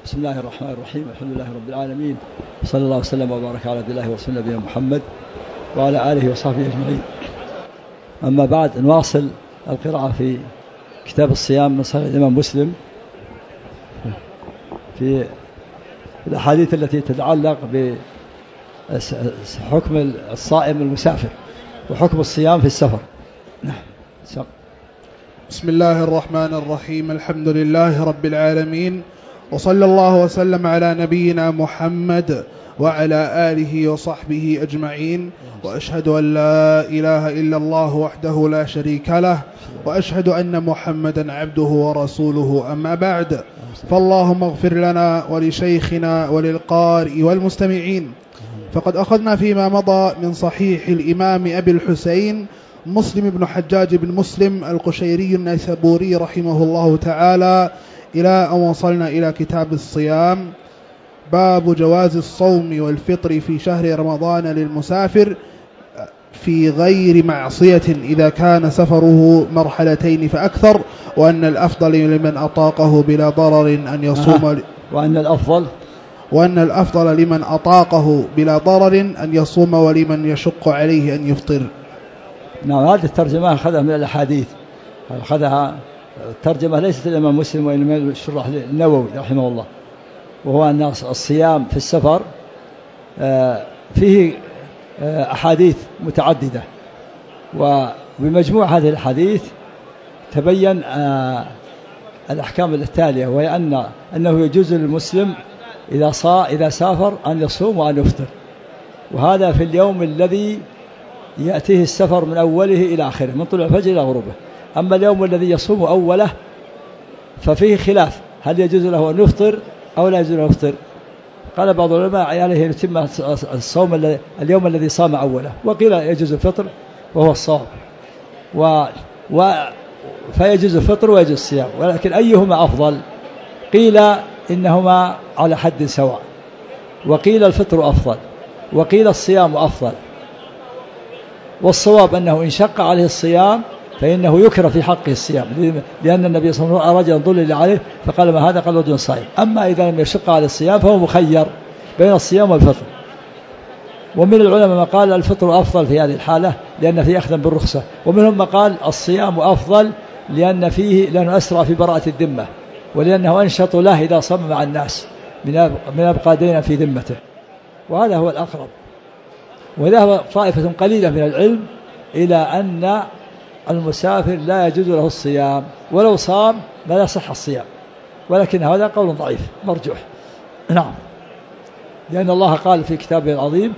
بسم الله الرحمن الرحيم. الحمد لله رب العالمين، صلى الله وسلم وبارك على عبد الله ورسوله نبينا محمد وعلى آله وصحبه أجمعين. أما بعد، نواصل القراءة في كتاب الصيام من صحيح الإمام مسلم في الأحاديث التي تتعلق بحكم الصائم المسافر وحكم الصيام في السفر. بسم الله الرحمن الرحيم. الحمد لله رب العالمين، وصلى الله وسلم على نبينا محمد وعلى آله وصحبه أجمعين، وأشهد أن لا إله إلا الله وحده لا شريك له، وأشهد أن محمدا عبده ورسوله. أما بعد، فاللهم اغفر لنا ولشيخنا وللقارئ والمستمعين. فقد أخذنا فيما مضى من صحيح الإمام أبي الحسين مسلم بن حجاج بن مسلم القشيري النيسابوري رحمه الله تعالى إلى أن وصلنا إلى كتاب الصيام، باب جواز الصوم والفطر في شهر رمضان للمسافر في غير معصية إذا كان سفره مرحلتين فأكثر، وأن الأفضل لمن أطاقه بلا ضرر أن يصوم وأن الأفضل لمن أطاقه بلا ضرر أن يصوم، ولمن يشق عليه أن يفطر. نعم، هذه الترجمة أخذها من الأحاديث، أخذها الترجمة ليست الإمام مسلم وإنما الشرح النووي رحمه الله، وهو أن الصيام في السفر فيه أحاديث متعددة، وبمجموع هذه الأحاديث تبين الأحكام التالية، وهي أنه يجوز للمسلم إذا سافر أن يصوم وأن يفطر، وهذا في اليوم الذي يأتيه السفر من أوله إلى آخره، من طلوع الفجر إلى غروبه. أما اليوم الذي يصوم أوله ففيه خلاف، هل يجوز له أن يفطر أو لا يجوز له أن يفطر؟ قال بعض العلماء عليه أن يتم الصوم اليوم الذي صام أوله، وقيل يجوز الفطر وهو الصوم، فيجوز الفطر ويجوز الصيام، ولكن أيهما أفضل؟ قيل إنهما على حد سواء، وقيل الفطر أفضل، وقيل الصيام أفضل. والصواب أنه إن شق عليه الصيام فإنه يكره في حقه الصيام، لأن النبي صلى الله عليه وسلم رجلا ضلل عليه فقال ما هذا؟ قال رجل صائم. أما إذا لم يشق عليه الصيام فهو مخير بين الصيام والفطر. ومن العلماء ما قال الفطر أفضل في هذه الحالة لأن فيه أخذا بالرخصة، ومنهم ما قال الصيام أفضل لأنه أسرع في براءة الذمة، ولأنه أنشط له إذا صام مع الناس من أبقى دينا في ذمته، وهذا هو الأقرب. وذهب طائفة قليلة من العلم إلى أن المسافر لا يجوز له الصيام، ولو صام لا يصح الصيام، ولكن هذا قول ضعيف مرجوح. نعم، لأن الله قال في كتابه العظيم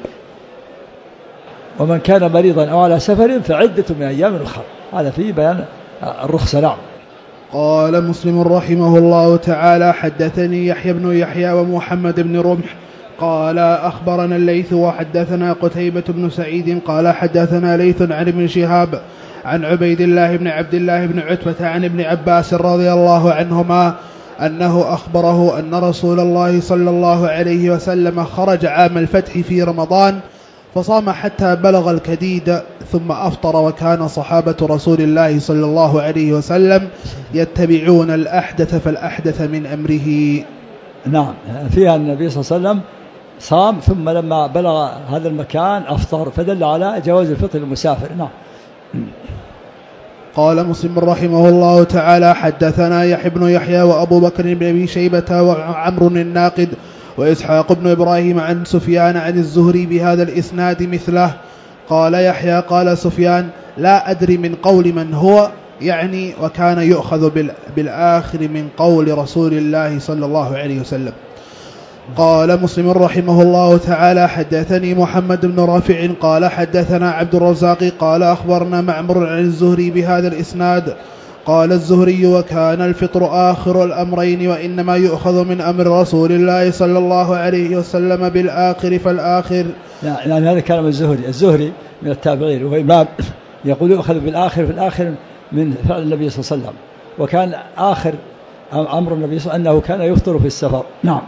ومن كان مريضا أو على سفر فعدة من أيام أخرى، هذا فيه بيان الرخصة. نعم. قال مسلم رحمه الله تعالى: حدثني يحيى بن يحيى ومحمد بن رمح قال أخبرنا الليث وحدثنا قتيبة بن سعيد قال حدثنا ليث عن ابن شهاب عن عبيد الله بن عبد الله بن عتبة عن ابن عباس رضي الله عنهما أنه أخبره أن رسول الله صلى الله عليه وسلم خرج عام الفتح في رمضان فصام حتى بلغ الكديد ثم أفطر، وكان صحابة رسول الله صلى الله عليه وسلم يتبعون الأحدث فالأحدث من أمره. نعم، فيها النبي صلى الله عليه وسلم صام ثم لما بلغ هذا المكان أفطر، فدل على جواز الفطر للمسافر. نعم. قال مسلم رحمه الله تعالى: حدثنا يحيى بن يحيى وأبو بكر بن أبي شيبة وعمر الناقد وإسحاق بن إبراهيم عن سفيان عن الزهري بهذا الإسناد مثله. قال يحيى: قال سفيان: لا أدري من قول من هو، يعني وكان يؤخذ بالآخر من قول رسول الله صلى الله عليه وسلم. قال مسلم رحمه الله تعالى: حدثني محمد بن رافع قال حدثنا عبد الرزاق قال أخبرنا معمر عن الزهري بهذا الإسناد. قال الزهري: وكان الفطر آخر الأمرين، وإنما يؤخذ من أمر رسول الله صلى الله عليه وسلم بالآخر فالآخر. يعني هذا كلام الزهري من التابعين، وهو إمام يقول يؤخذ بالآخر في الآخر من فعل النبي صلى الله عليه وسلم، وكان آخر أمر النبي صلى الله عليه وسلم أنه كان يفطر في السفر. نعم.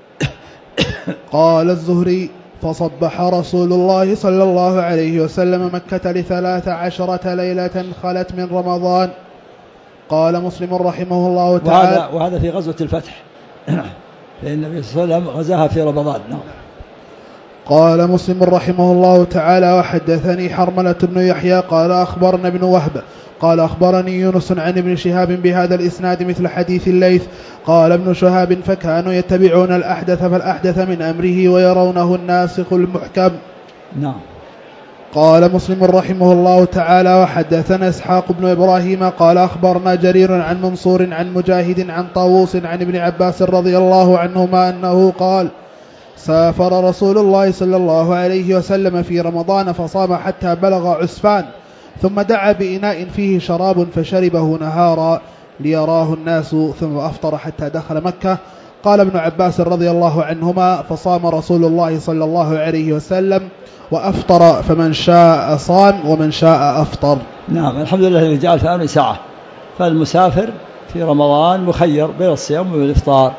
قال الزهري: فصبح رسول الله صلى الله عليه وسلم مكة 13 ليلة خلت من رمضان. قال مسلم رحمه الله تعالى: وهذا في غزوة الفتح فإن النبي صلى الله عليه وسلم غزاها في رمضان. نعم. قال مسلم رحمه الله تعالى: وحدثني حرملة بن يحيى قال أخبرنا ابن وهب قال أخبرني يونس عن ابن شهاب بهذا الإسناد مثل حديث الليث. قال ابن شهاب: فكانوا يتبعون الأحدث فالأحدث من أمره ويرونه الناسخ المحكم. نعم. قال مسلم رحمه الله تعالى: وحدثنا إسحاق بن إبراهيم قال أخبرنا جرير عن منصور عن مجاهد عن طاووس عن ابن عباس رضي الله عنهما أنه قال: سافر رسول الله صلى الله عليه وسلم في رمضان فصام حتى بلغ عسفان، ثم دعا بإناء فيه شراب فشربه نهارا ليراه الناس، ثم أفطر حتى دخل مكة. قال ابن عباس رضي الله عنهما: فصام رسول الله صلى الله عليه وسلم وأفطر، فمن شاء صام ومن شاء أفطر. نعم. الحمد لله الذي جعل في أمر ساعة، فالمسافر في رمضان مخير بين الصيام والإفطار،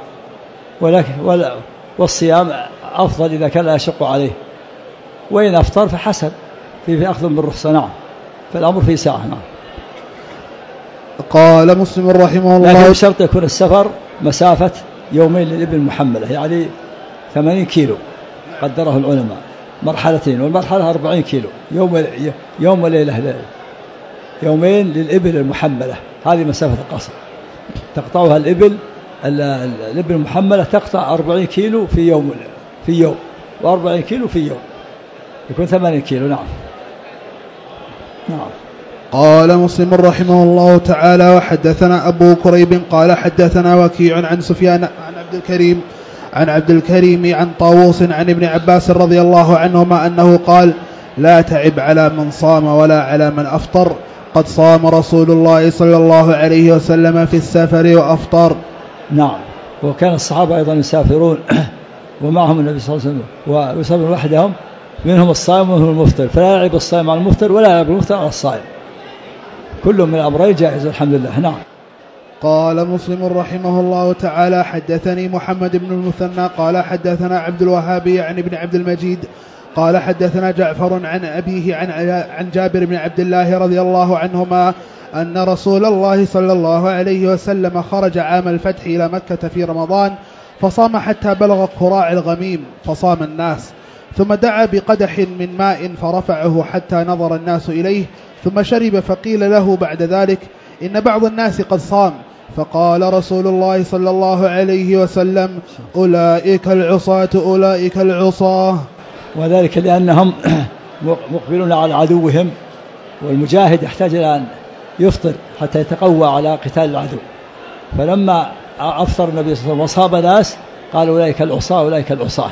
والصيام أفضل إذا كان لا يشق عليه، وإن أفطر فحسن في أخذ بالرخصة. نعم. فالأمر في ساعة. نعم. قال مسلم رحمه الله: لكن بشرط يكون السفر مسافة يومين للإبل المحملة، يعني 80 كيلو قدره العلماء، مرحلتين، والمرحلة 40 كيلو، يوم وليلة، يومين للإبل المحملة. هذه مسافة القصر تقطعها الإبل المحملة، تقطع 40 كيلو في يوم و40 كيلو في يوم، يكون 80 كيلو. نعم. نعم. قال مسلم رحمه الله تعالى: وحدثنا أبو كريب قال حدثنا وكيع عن سفيان عن عبد الكريم عن طاووس عن ابن عباس رضي الله عنهما أنه قال: لا تعب على من صام ولا على من أفطر، قد صام رسول الله صلى الله عليه وسلم في السفر وأفطر. نعم. وكان الصحابة أيضا يسافرون ومعهم النبي صلى الله عليه وسلم، ويسافرون وحدهم، منهم الصائم ومنهم المفطر، فلا يلعب الصائم على المفطر ولا يلعب المفطر على الصائم، كل من الأمرين جائز الحمد لله. نعم. قال مسلم رحمه الله تعالى: حدثني محمد بن المثنى قال حدثنا عبد الوهاب عن ابن عبد المجيد قال حدثنا جعفر عن أبيه عن جابر بن عبد الله رضي الله عنهما أن رسول الله صلى الله عليه وسلم خرج عام الفتح إلى مكة في رمضان، فصام حتى بلغ قراع الغميم فصام الناس، ثم دعا بقدح من ماء فرفعه حتى نظر الناس إليه، ثم شرب، فقيل له بعد ذلك: إن بعض الناس قد صام، فقال رسول الله صلى الله عليه وسلم: أولئك العصاة أولئك العصاة. وذلك لأنهم مقبلون على عدوهم، والمجاهد يحتاج إلى أن يفطر حتى يتقوى على قتال العدو، فلما أفطر النبي صلى الله عليه وسلم وصاب ناس قال: أولئك العصاة أولئك العصاة،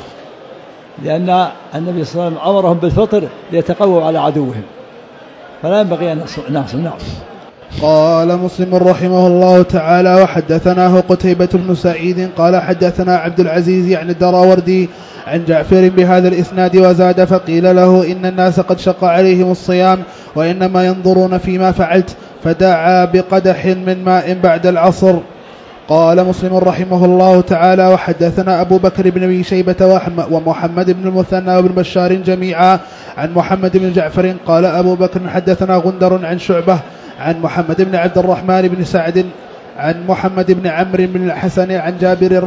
لأن النبي صلى الله عليه وسلم أمرهم بالفطر ليتقووا على عدوهم، فلا ينبغي أن نعصم. نعم. قال مسلم رحمه الله تعالى: وحدثناه قتيبة بن سعيد قال حدثنا عبد العزيز يعني الدراوردي عن جعفر بهذا الإسناد وزاد: فقيل له: إن الناس قد شق عليهم الصيام وإنما ينظرون فيما فعلت، فدعا بقدح من ماء بعد العصر. قال مسلم رحمه الله تعالى: وحدثنا أبو بكر بن أبي شيبة ومحمد بن المثنى وابن بشار جميعا عن محمد بن جعفر قال أبو بكر: حدثنا غندر عن شعبة عن محمد بن عبد الرحمن بن سعد عن محمد بن عمرو بن الحسن عن جابر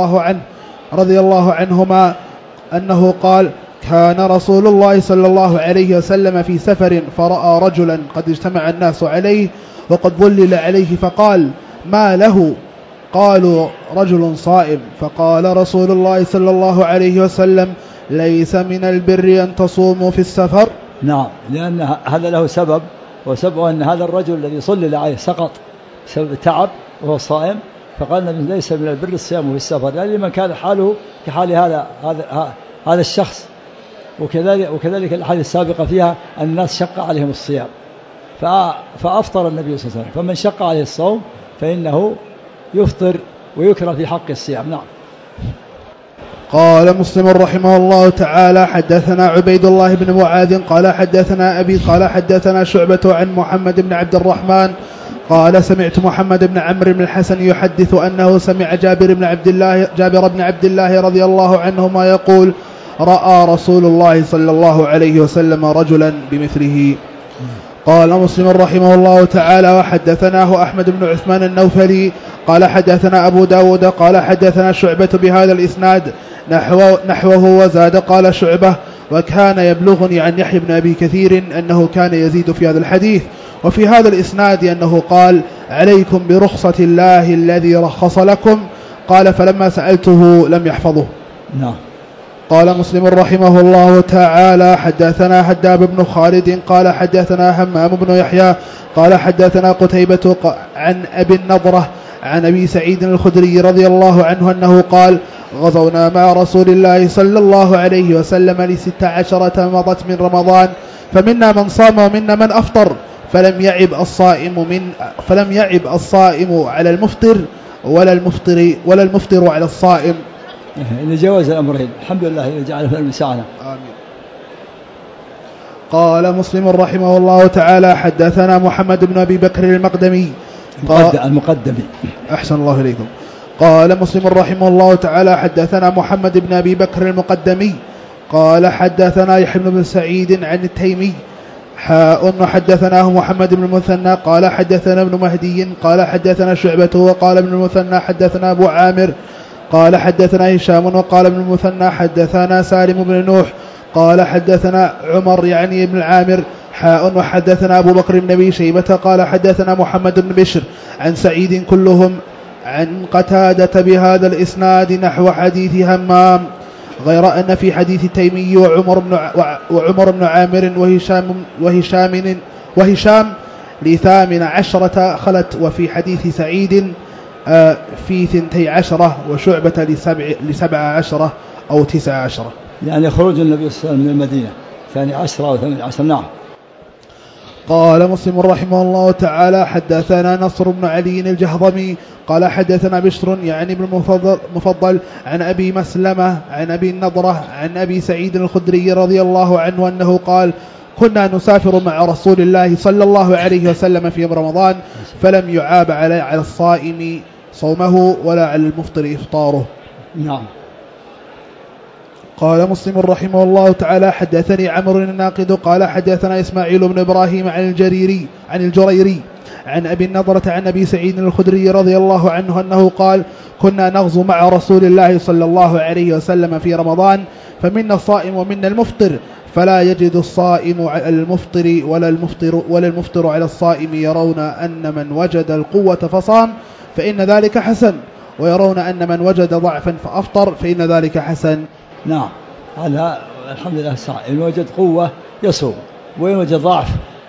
رضي الله عنهما أنه قال: كان رسول الله صلى الله عليه وسلم في سفر، فرأى رجلا قد اجتمع الناس عليه وقد ظلل عليه، فقال: ما له؟ قالوا: رجل صائم. فقال رسول الله صلى الله عليه وسلم: ليس من البر أن تصوموا في السفر. نعم. لأن هذا له سبب، وسبب أن هذا الرجل الذي صلل عليه سقط سبب تعب وهو صائم، فقال: ليس من البر الصيام في السفر، يعني من كان حاله كحال هذا الشخص. وكذلك الأحاديث السابقة فيها أن الناس شق عليهم الصيام فأفطر النبي صلى الله عليه وسلم، فمن شق عليه الصوم فإنه يفطر ويكره في حق الصيام. نعم. قال مسلم رحمه الله تعالى: حدثنا عبيد الله بن معاذ قال حدثنا أبي قال حدثنا شعبة عن محمد بن عبد الرحمن قال: سمعت محمد بن عمرو بن الحسن يحدث أنه سمع جابر بن عبد الله رضي الله عنهما يقول: رأى رسول الله صلى الله عليه وسلم رجلا بمثله. قال مسلم رحمه الله تعالى: وحدثناه أحمد بن عثمان النوفلي قال حدثنا أبو داود قال حدثنا شعبة بهذا الإسناد نحوه وزاد قال شعبة وكان يبلغني عن يحيى بن أبي كثير أنه كان يزيد في هذا الحديث وفي هذا الإسناد أنه قال عليكم برخصة الله الذي رخص لكم قال فلما سألته لم يحفظه. نعم. قال مسلم رحمه الله تعالى حدثنا هداب بن خالد قال حدثنا همام بن يحيى قال حدثنا قتيبة عن أبي النضرة عن أبي سعيد الخدري رضي الله عنه أنه قال غزونا مع رسول الله صلى الله عليه وسلم ل16 مضت من رمضان فمنا من صام ومنا من أفطر فلم يعب الصائم على المفطر ولا المفطر على الصائم. اللي جواز الأمرين الحمد لله اللي جعله في المساعدة. آمين. قال مسلم رحمه الله تعالى حدثنا محمد بن أبي بكر المقدمي المقدمي. أحسن الله إليكم. قال مسلم رحمه الله تعالى حدثنا محمد بن أبي بكر المقدمي قال حدثنا يحيى بن سعيد عن التيمي حدثناه محمد بن المثنى قال حدثنا ابن مهدي قال حدثنا شعبة وقال ابن المثنى حدثنا أبو عامر قال حدثنا هشام وقال ابن المثنى حدثنا سالم بن نوح قال حدثنا عمر يعني ابن العامر وحدثنا أبو بكر بن أبي شيبة قال حدثنا محمد بن بشر عن سعيد كلهم عن قتادة بهذا الإسناد نحو حديث همام غير أن في حديث التيمي وعمر بن عامر وهشام ل18 خلت وفي حديث سعيد في 12 وشعبة ل17 أو 19 يعني خروج النبي صلى الله عليه وسلم من المدينة 12 أو 18. نعم. قال مسلم رحمه الله تعالى حدثنا نصر بن علي الجهضمي قال حدثنا بشر يعني ابن مفضل عن أبي مسلمة عن أبي النضرة عن أبي سعيد الخدري رضي الله عنه أنه قال كنا نسافر مع رسول الله صلى الله عليه وسلم في رمضان فلم يعاب على الصائم صومه ولا على المفطر إفطاره. نعم. قال مسلم رحمه الله تعالى حدثني عمرو الناقد قال حدثنا إسماعيل بن إبراهيم عن الجريري عن أبي النضرة عن أبي سعيد الخدري رضي الله عنه أنه قال كنا نغزو مع رسول الله صلى الله عليه وسلم في رمضان فمنا الصائم ومنا المفطر فلا يجد الصائم على المفطر ولا المفطر على الصائم يرون أن من وجد القوة فصام فإن ذلك حسن ويرون أن من وجد ضعفا فأفطر فإن ذلك حسن. نعم. هذا الحمد لله سعى إن وجد قوة يصوم وإن وجد ضعف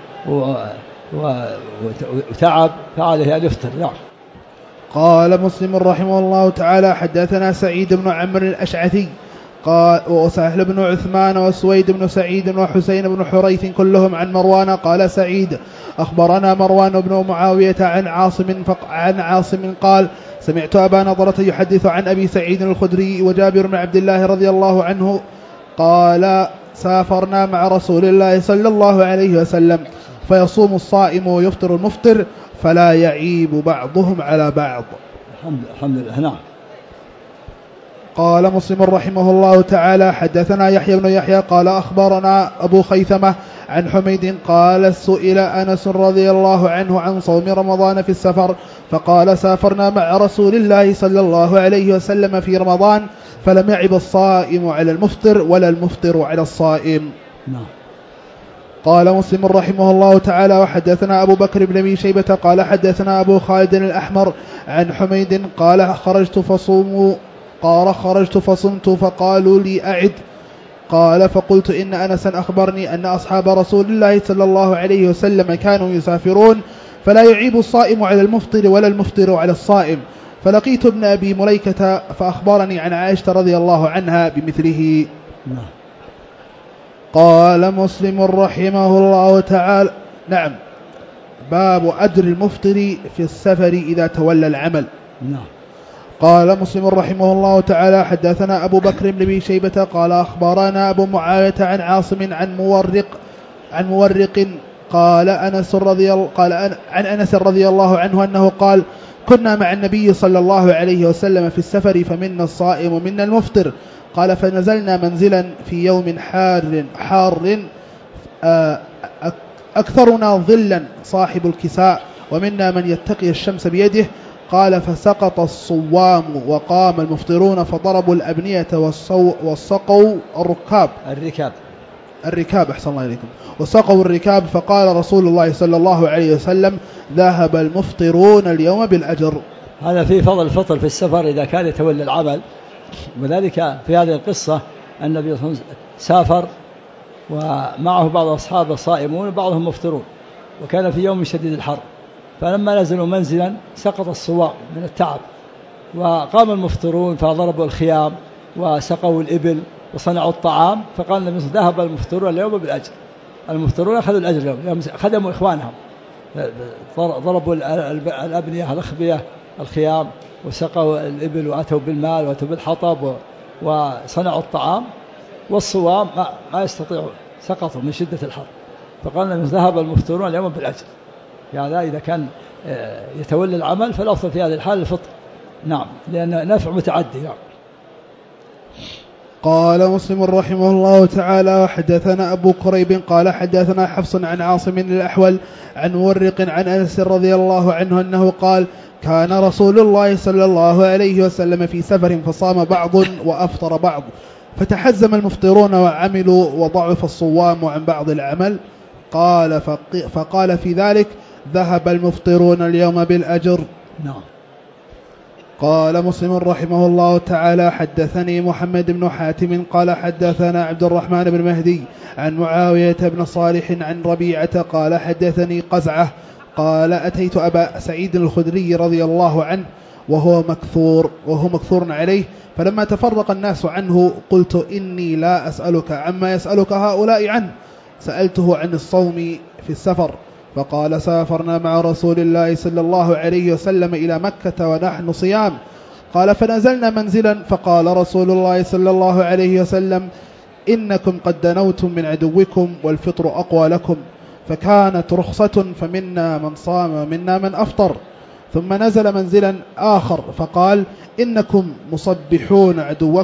وتعب فعليه أن يفطر. نعم. قال مسلم رحمه الله تعالى حدثنا سعيد بن عمرو الأشعثي قال وسهل بن عثمان وسويد بن سعيد وحسين بن حريث كلهم عن مروان قال سعيد أخبرنا مروان بن معاوية عن عاصم قال سمعت أبا نضرة يحدث عن أبي سعيد الخدري وجابر بن عبد الله رضي الله عنه قال سافرنا مع رسول الله صلى الله عليه وسلم فيصوم الصائم ويفطر المفطر فلا يعيب بعضهم على بعض. الحمد لله. نعم. قال مسلم رحمه الله تعالى حدثنا يحيى بن يحيى قال أخبرنا أبو خيثمة عن حميد قال سئل أنس رضي الله عنه عن صوم رمضان في السفر فقال سافرنا مع رسول الله صلى الله عليه وسلم في رمضان فلم يعب الصائم على المفطر ولا المفطر على الصائم. نعم. قال مسلم رحمه الله تعالى وحدثنا أبو بكر بن أبي شيبة قال حدثنا أبو خالد الأحمر عن حميد قال خرجت فصمت فقالوا لي أعد قال فقلت إن أنسا أخبرني أن أصحاب رسول الله صلى الله عليه وسلم كانوا يسافرون فلا يعيب الصائم على المفطر ولا المفطر على الصائم فلقيت ابن أبي مليكة فأخبرني عن عائشة رضي الله عنها بمثله. قال مسلم رحمه الله تعالى نعم باب أجر المفطر في السفر إذا تولى العمل. نعم. قال مسلم رحمه الله تعالى حدثنا أبو بكر بن أبي شيبة قال أخبرنا أبو معاوية عن عاصم عن مورق قال عن أنس رضي الله عنه أنه قال كنا مع النبي صلى الله عليه وسلم في السفر فمنا الصائم ومنا المفطر قال فنزلنا منزلا في يوم حار أكثرنا ظلا صاحب الكساء ومنا من يتقي الشمس بيده قال فسقط الصوام وقام المفطرون فضربوا الأبنية وسقوا الركاب أحسن الله إليكم، وسقوا الركاب، فقال رسول الله صلى الله عليه وسلم ذهب المفطرون اليوم بالأجر. هذا في فضل الفطر في السفر إذا كان يتولى العمل. وذلك في هذه القصة أن النبي صلى الله عليه وسلم سافر ومعه بعض أصحابه صائمون وبعضهم مفطرون، وكان في يوم شديد الحر، فلما نزلوا منزلا سقط الصوام من التعب، وقام المفطرون فضربوا الخيام وسقوا الإبل وصنعوا الطعام، فقال النبي ذهب المفطرون اليوم بالأجر. المفطرون أخذوا الأجر اليوم، خدموا إخوانهم، ضربوا الأبنية الأخبية الخيام وسقوا الإبل وأتوا بالمال وأتوا بالحطب وصنعوا الطعام، والصوام ما يستطيعون، سقطوا من شدة الحر، فقال النبي ذهب المفطرون اليوم بالأجر. يعني إذا كان يتولى العمل فالأفضل في هذه الحال الفطر. نعم، لأن نفع متعدي. نعم. قال مسلم رحمه الله تعالى حدثنا أبو كريب قال حدثنا حفص عن عاصم الأحول عن مورق عن أنس رضي الله عنه أنه قال كان رسول الله صلى الله عليه وسلم في سفر فصام بعض وأفطر بعض، فتحزم المفطرون وعملوا وضعف الصوام عن بعض العمل. فقال في ذلك ذهب المفطرون اليوم بالأجر. نعم. قال مسلم رحمه الله تعالى حدثني محمد بن حاتم قال حدثنا عبد الرحمن بن مهدي عن معاوية بن صالح عن ربيعة قال حدثني قزعة قال أتيت أبا سعيد الخدري رضي الله عنه وهو مكثور عليه، فلما تفرق الناس عنه قلت إني لا أسألك عما يسألك هؤلاء عنه، سألته عن الصوم في السفر، فقال سافرنا مع رسول الله صلى الله عليه وسلم إلى مكة ونحن صيام. قال فنزلنا منزلا فقال رسول الله صلى الله عليه وسلم إنكم قد دنوتم من عدوكم والفطر أقوى لكم، فكانت رخصة فمنا من صام ومنا من أفطر. ثم نزل منزلا آخر فقال إنكم مصبحون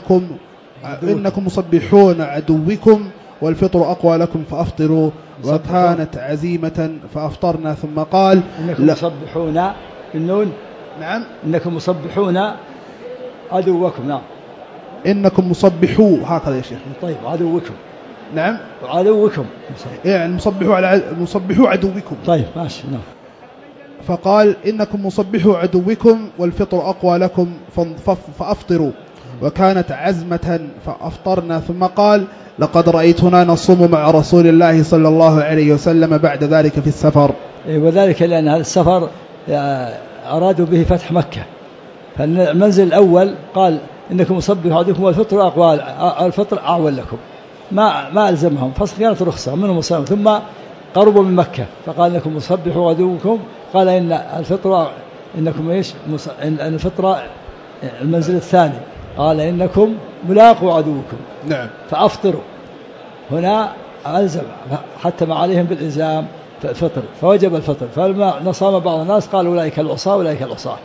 عدوكم والفطر أقوى لكم فأفطروا، وكانت عزيمة فأفطرنا. ثم قال إنكم مصبحون بالنون. نعم. إنكم مصبحون عدوكم. نعم. إنكم مصبحوا هكذا يا شيخ. طيب عدوكم. نعم. عدوكم يعني مصبحوا عدوكم. طيب ماشي. نعم. فقال إنكم مصبحوا عدوكم والفطر أقوى لكم فأفطروا، وكانت عزمة فأفطرنا. ثم قال لقد رأيتنا نصوم مع رسول الله صلى الله عليه وسلم بعد ذلك في السفر. وذلك لأن هذا السفر أرادوا به فتح مكة، فالمنزل الأول قال إنكم مصبحوا عدوكم والفطر أقوى، الفطر أعول لكم، ما ألزمهم، فكانت رخصة منهم وسلم. ثم قربوا من مكة فقال إنكم مصبحوا عدوكم، قال إن الفطر إنكم إيش إن الفطر المنزل الثاني قال إنكم ملاقوا عدوكم. نعم. فأفطروا، هنا ألزم حتى ما عليهم بالإلزام فطر، فوجب الفطر. فلما نصام بعض الناس قالوا أولئك العصاة،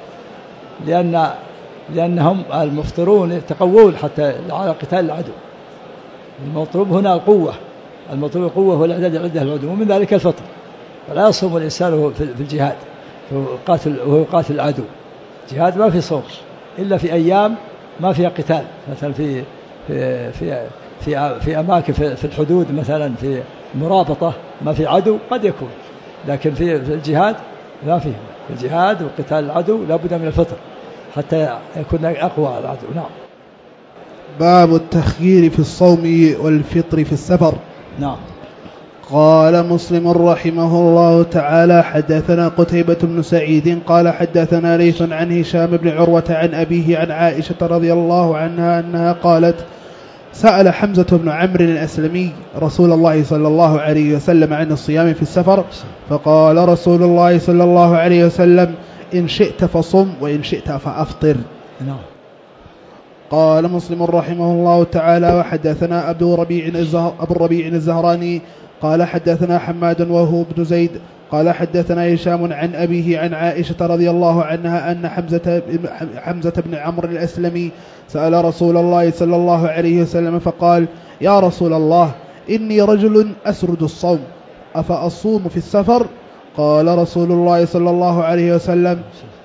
لأنهم المفطرون يتقوون حتى على قتال العدو. المطلوب هنا القوة، هو الإعداد لعدة العدو، ومن ذلك الفطر. فلا يصوم الإنسان في الجهاد وهو يقاتل العدو. جهاد ما في صوم إلا في أيام ما فيها قتال، مثلا في أماكن في الحدود، مثلا في مرابطة ما في عدو قد يكون، لكن في الجهاد لا فيه. في الجهاد وقتال العدو لا بد من الفطر حتى يكون أقوى العدو. نعم. باب التخيير في الصوم والفطر في السفر. نعم. قال مسلم رحمه الله تعالى حدثنا قتيبة بن سعيد قال حدثنا ليث عن هشام بن عروة عن أبيه عن عائشة رضي الله عنها أنها قالت سأل حمزة بن عمرو الأسلمي رسول الله صلى الله عليه وسلم عن الصيام في السفر، فقال رسول الله صلى الله عليه وسلم إن شئت فصم وإن شئت فأفطر. نعم. قال مسلم رحمه الله تعالى وحدثنا أبو الربيع الزهراني قال حدثنا حماد وهو بن زيد قال حدثنا هشام عن أبيه عن عائشة رضي الله عنها أن حمزة بن عمرو الأسلمي سأل رسول الله صلى الله عليه وسلم فقال يا رسول الله إني رجل أسرد الصوم أفأصوم في السفر؟ قال رسول الله صلى الله عليه وسلم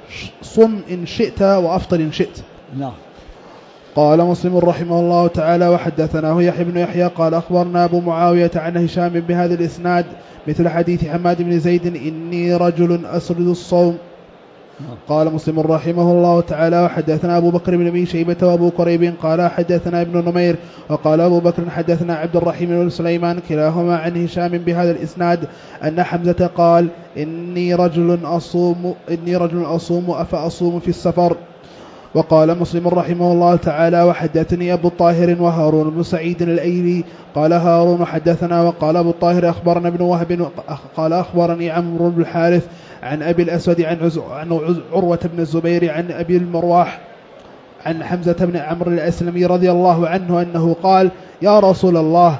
صم إن شئت وأفطر إن شئت. نعم. قال مسلم رحمه الله تعالى وحدثناه يحيى بن يحيى قال أخبرنا أبو معاوية عن هشام بهذا الإسناد مثل حديث حماد بن زيد إني رجل أسرد الصوم. قال مسلم رحمه الله تعالى وحدثنا أبو بكر بن أبي شيبة وأبو كريب قال حدثنا ابن نمير وقال أبو بكر حدثنا عبد الرحيم بن سليمان كلاهما عن هشام بهذا الإسناد أن حمزة قال إني رجل أصوم أفأصوم في السفر. وقال مسلم رحمه الله تعالى وحدثني أبو الطاهر وهارون بن سعيد الأيلي قال هارون حدثنا وقال أبو الطاهر أخبرنا ابن وهب قال أخبرني عمرو بن الحارث عن أبي الأسود عن عروة بن الزبير عن أبي المرواح عن حمزة بن عمرو الأسلمي رضي الله عنه أنه قال يا رسول الله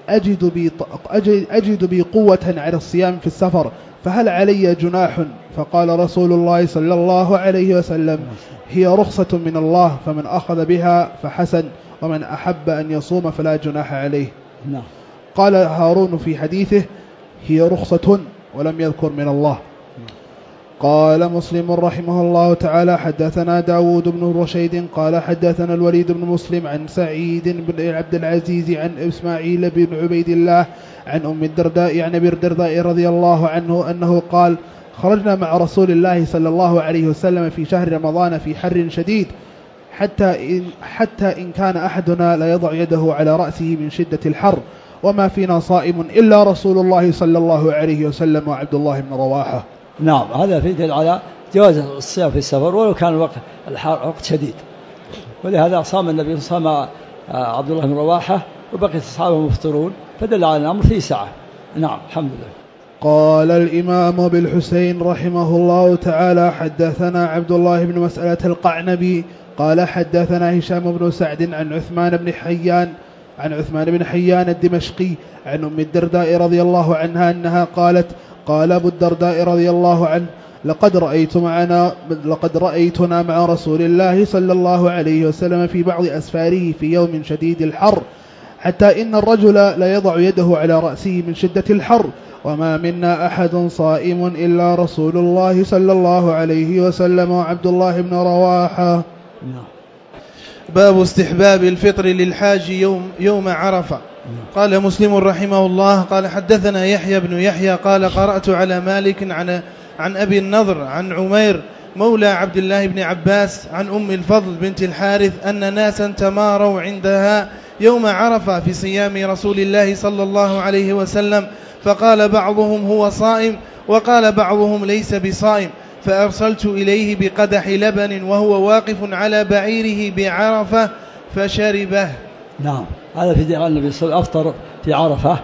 أجد بي قوة على الصيام في السفر فهل علي جناح؟ فقال رسول الله صلى الله عليه وسلم هي رخصة من الله فمن أخذ بها فحسن ومن أحب أن يصوم فلا جناح عليه. نعم. قال هارون في حديثه هي رخصة ولم يذكر من الله. قال مسلم رحمه الله تعالى حدثنا داود بن رشيد قال حدثنا الوليد بن مسلم عن سعيد بن عبد العزيز عن إسماعيل بن عبيد الله عن أم الدرداء عن أبي الدرداء رضي الله عنه أنه قال خرجنا مع رسول الله صلى الله عليه وسلم في شهر رمضان في حر شديد حتى إن كان أحدنا لا يضع يده على رأسه من شدة الحر وما فينا صائم إلا رسول الله صلى الله عليه وسلم وعبد الله بن رواحة. نعم. هذا في دليل على جواز الصيام في السفر ولو كان وقت شديد، ولهذا صام النبي صام عبد الله بن رواحة وبقي أصحابه مفطرون فدل على الأمر في سعة. نعم. الحمد لله. قال الإمام بالحسين رحمه الله تعالى حدثنا عبد الله بن مسألة القعنبي قال حدثنا هشام بن سعد عن عثمان بن حيان الدمشقي عن أم الدرداء رضي الله عنها أنها قالت قال أبو الدرداء رضي الله عنه لقد رأيتنا مع رسول الله صلى الله عليه وسلم في بعض أسفاره في يوم شديد الحر حتى إن الرجل لا يضع يده على رأسه من شدة الحر وما منا أحد صائم إلا رسول الله صلى الله عليه وسلم وعبد الله بن رواحة. باب استحباب الفطر للحاج يوم عرفة. قال مسلم رحمه الله قال حدثنا يحيى بن يحيى قال قرأت على مالك عن أبي النضر عن عمير مولى عبد الله بن عباس عن أم الفضل بنت الحارث أن ناسا تماروا عندها يوم عرفة في صيام رسول الله صلى الله عليه وسلم فقال بعضهم هو صائم وقال بعضهم ليس بصائم فأرسلت إليه بقدح لبن وهو واقف على بعيره بعرفة فشربه. نعم. هذا في دعاء النبي صلى الله عليه وسلم أفطر في عرفة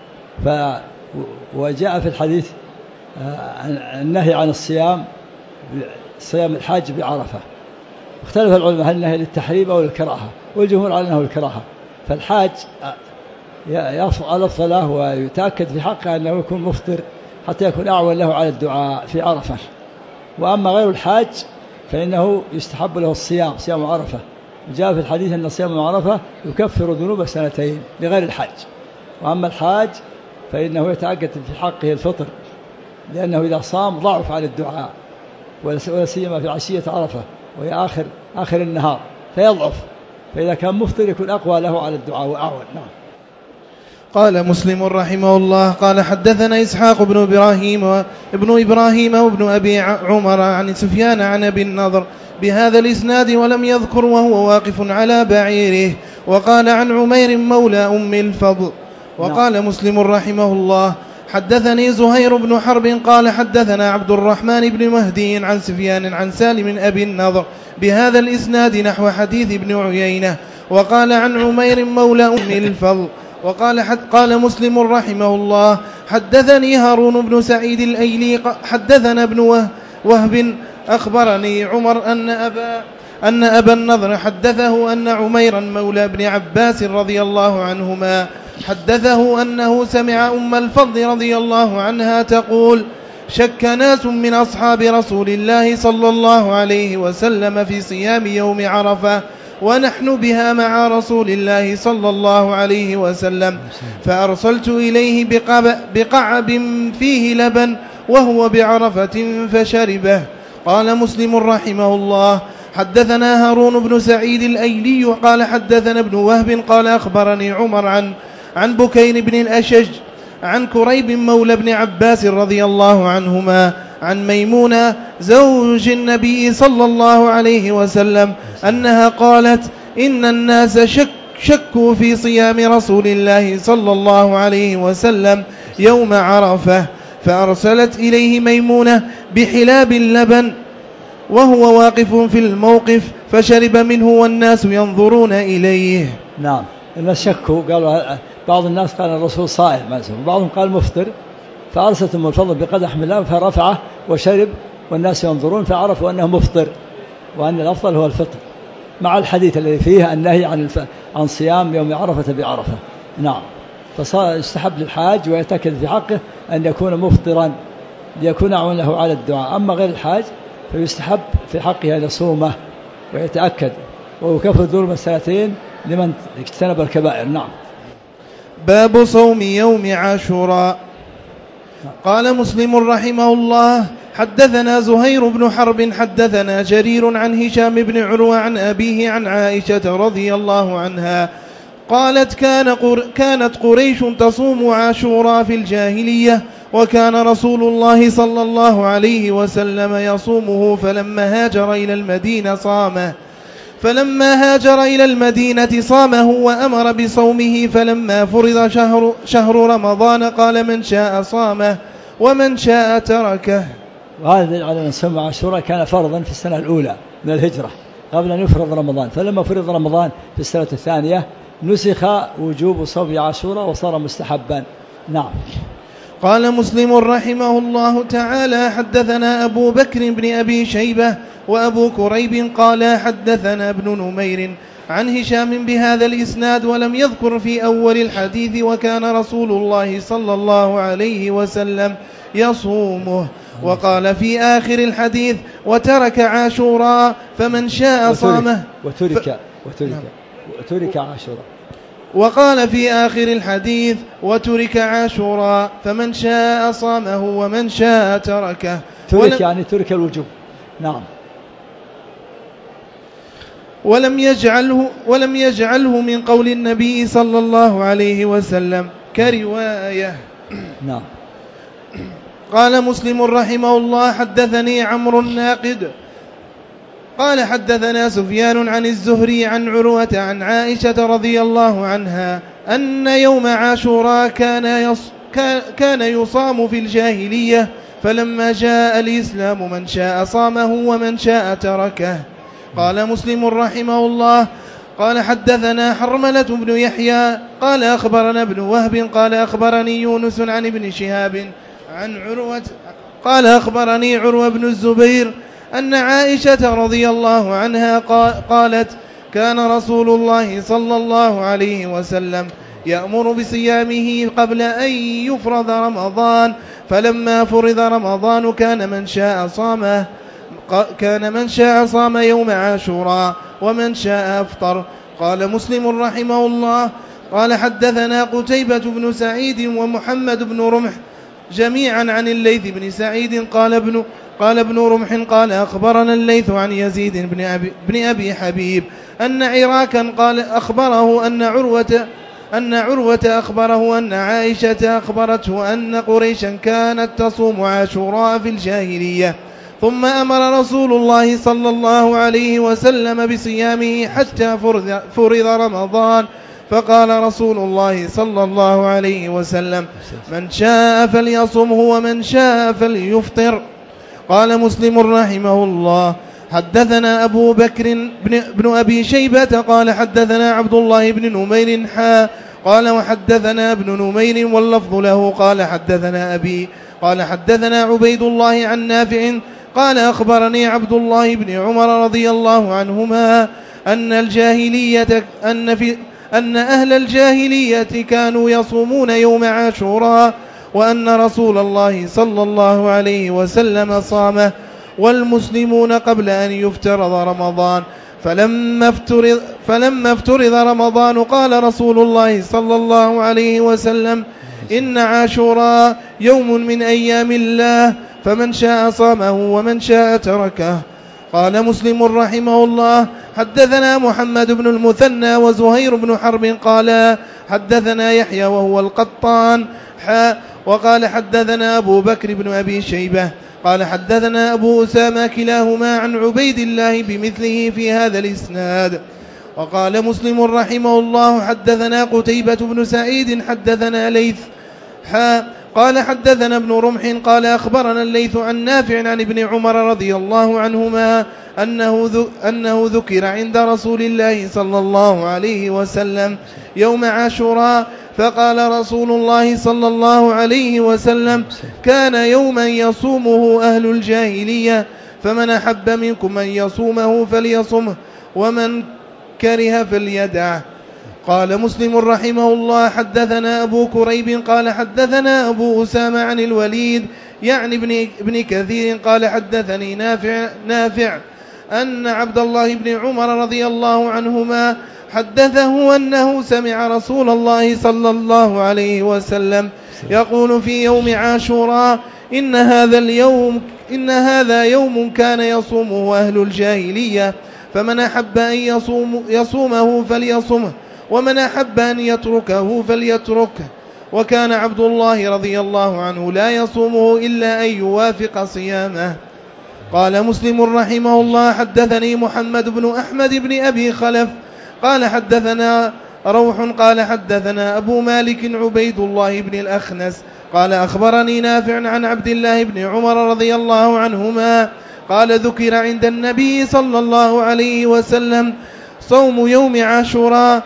وجاء في الحديث النهي عن صيام الحاج بعرفة. اختلف العلماء هل النهي للتحريم أو للكراهة والجمهور على أنه الكراهة. فالحاج يصل على الصلاة ويتأكد في حقه أنه يكون مفطر حتى يكون أعون له على الدعاء في عرفة. وأما غير الحاج فإنه يستحب له الصيام صيام عرفة. جاء في الحديث أن صيام عرفة يكفر ذنوب سنتين لغير الحاج. وأما الحاج فإنه يتأكد في حقه الفطر لأنه إذا صام ضعف على الدعاء ولا سيما في عشية عرفة وهي آخر النهار فيضعف، فإذا كان مفطر يكون أقوى له على الدعاء وأعون. نعم. قال مسلم رحمه الله قال حدثنا إسحاق بن إبراهيم وابن أبي عمر عن سفيان عن أبي النضر بهذا الإسناد ولم يذكر وهو واقف على بعيره. وقال عن عمير مولى أم الفضل. وقال مسلم رحمه الله حدثني زهير بن حرب قال حدثنا عبد الرحمن بن مهدي عن سفيان عن سالم أبي النضر بهذا الإسناد نحو حديث ابن عيينة. وقال عن عمير مولى أم الفضل. قال مسلم رحمه الله حدثني هارون بن سعيد الأيلي حدثنا ابن وهب أخبرني عمر أن أبا النضر حدثه أن عميرا مولى ابن عباس رضي الله عنهما حدثه أنه سمع أم الفضل رضي الله عنها تقول شك ناس من أصحاب رسول الله صلى الله عليه وسلم في صيام يوم عرفة ونحن بها مع رسول الله صلى الله عليه وسلم فأرسلت إليه بقعب فيه لبن وهو بعرفة فشربه. قال مسلم رحمه الله حدثنا هارون بن سعيد الأيلي قال حدثنا ابن وهب قال أخبرني عمر عن بكير بن الأشج عن كريب مولى بن عباس رضي الله عنهما عن ميمونة زوج النبي صلى الله عليه وسلم أنها قالت إن الناس شكوا في صيام رسول الله صلى الله عليه وسلم يوم عرفة، فأرسلت إليه ميمونة بحلاب اللبن وهو واقف في الموقف فشرب منه والناس ينظرون إليه. نعم، الناس شكوا، قالوا بعض الناس قال الرسول صائم وبعضهم قال مفطر، فأرسلت أم الفضل بقدح من اللبن فرفعه وشرب والناس ينظرون فعرفوا أنه مفطر وأن الأفضل هو الفطر، مع الحديث الذي فيه النهي عن صيام يوم عرفة بعرفة. نعم، فصار يستحب للحاج ويتأكد في حقه أن يكون مفطرا ليكون عونه على الدعاء. أما غير الحاج فيستحب في حقه أن يصومه ويتأكد، ويكفر ظلم السنتين لمن اجتنب الكبائر. نعم. باب صوم يوم عاشوراء. قال مسلم رحمه الله حدثنا زهير بن حرب حدثنا جرير عن هشام بن عروة عن أبيه عن عائشة رضي الله عنها قالت كانت قريش تصوم عاشوراء في الجاهلية، وكان رسول الله صلى الله عليه وسلم يصومه، فلما هاجر إلى المدينة صامه وأمر بصومه، فلما فرض شهر رمضان قال من شاء صامه ومن شاء تركه. وهذا على أن صوم عاشوراء كان فرضا في السنة الأولى من الهجرة قبل أن يفرض رمضان، فلما فرض رمضان في السنة الثانية نسخ وجوب صوم عاشوراء وصار مستحبا. نعم. قال مسلم رحمه الله تعالى حدثنا أبو بكر بن أبي شيبة وأبو كريب قال حدثنا ابن نمير عن هشام بهذا الإسناد ولم يذكر في أول الحديث وكان رسول الله صلى الله عليه وسلم يصومه، وقال في آخر الحديث وترك عاشوراء فمن شاء صامه وترك عاشوراء. وقال في آخر الحديث وترك عاشوراء فمن شاء صامه ومن شاء تركه. يعني ترك الوجوب. نعم. ولم يجعله من قول النبي صلى الله عليه وسلم كرواية. نعم. قال مسلم رحمه الله حدثني عمرو الناقد قال حدثنا سفيان عن الزهري عن عروة عن عائشة رضي الله عنها أن يوم عاشوراء كان يصام في الجاهلية، فلما جاء الإسلام من شاء صامه ومن شاء تركه. قال مسلم رحمه الله قال حدثنا حرملة بن يحيى قال أخبرنا ابن وهب قال أخبرني يونس عن ابن شهاب عن عروة قال أخبرني عروة بن الزبير أن عائشة رضي الله عنها قالت كان رسول الله صلى الله عليه وسلم يأمر بصيامه قبل أن يفرض رمضان، فلما فرض رمضان كان من شاء صام يوم عاشوراء ومن شاء أفطر. قال مسلم رحمه الله قال حدثنا قتيبة بن سعيد ومحمد بن رمح جميعا عن الليث بن سعيد قال ابن رمح قال أخبرنا الليث عن يزيد بن أبي حبيب أن عراكا قال أخبره أن عروة أخبره أن عائشة أخبرته أن قريشا كانت تصوم عاشوراء في الجاهلية، ثم أمر رسول الله صلى الله عليه وسلم بصيامه حتى فرض رمضان، فقال رسول الله صلى الله عليه وسلم من شاء فليصمه ومن شاء فليفطر. قال مسلم رحمه الله حدثنا أبو بكر بن أبي شيبة قال حدثنا عبد الله بن نمير قال وحدثنا ابن نمير واللفظ له قال حدثنا أبي قال حدثنا عبيد الله عن نافع قال أخبرني عبد الله بن عمر رضي الله عنهما أن أهل الجاهلية كانوا يصومون يوم عاشوراء، وأن رسول الله صلى الله عليه وسلم صامه والمسلمون قبل أن يفترض رمضان، فلما افترض رمضان قال رسول الله صلى الله عليه وسلم إن عاشوراء يوم من أيام الله فمن شاء صامه ومن شاء تركه. قال مسلم رحمه الله حدثنا محمد بن المثنى وزهير بن حرب قال حدثنا يحيى وهو القطان وقال حدثنا أبو بكر بن أبي شيبة قال حدثنا أبو أسامة كلاهما عن عبيد الله بمثله في هذا الإسناد. وقال مسلم رحمه الله حدثنا قتيبة بن سعيد حدثنا ليث قال حدثنا ابن رمح قال أخبرنا الليث عن نافع عن ابن عمر رضي الله عنهما أنه ذكر عند رسول الله صلى الله عليه وسلم يوم عاشوراء فقال رسول الله صلى الله عليه وسلم كان يوما يصومه أهل الجاهلية فمن أحب منكم أن يصومه فليصمه ومن كره فليدعه. قال مسلم رحمه الله حدثنا أبو كريب قال حدثنا أبو أسامة عن الوليد يعني ابن كثير قال حدثني نافع أن عبد الله بن عمر رضي الله عنهما حدثه أنه سمع رسول الله صلى الله عليه وسلم يقول في يوم عاشوراء إن هذا يوم كان يصومه أهل الجاهلية فمن أحب أن يصومه فليصمه ومن أحب أن يتركه فليتركه. وكان عبد الله رضي الله عنه لا يصومه إلا أن يوافق صيامه. قال مسلم رحمه الله حدثني محمد بن أحمد بن أبي خلف قال حدثنا روح قال حدثنا أبو مالك عبيد الله بن الأخنس قال أخبرني نافع عن عبد الله بن عمر رضي الله عنهما قال ذكر عند النبي صلى الله عليه وسلم صوم يوم عاشوراء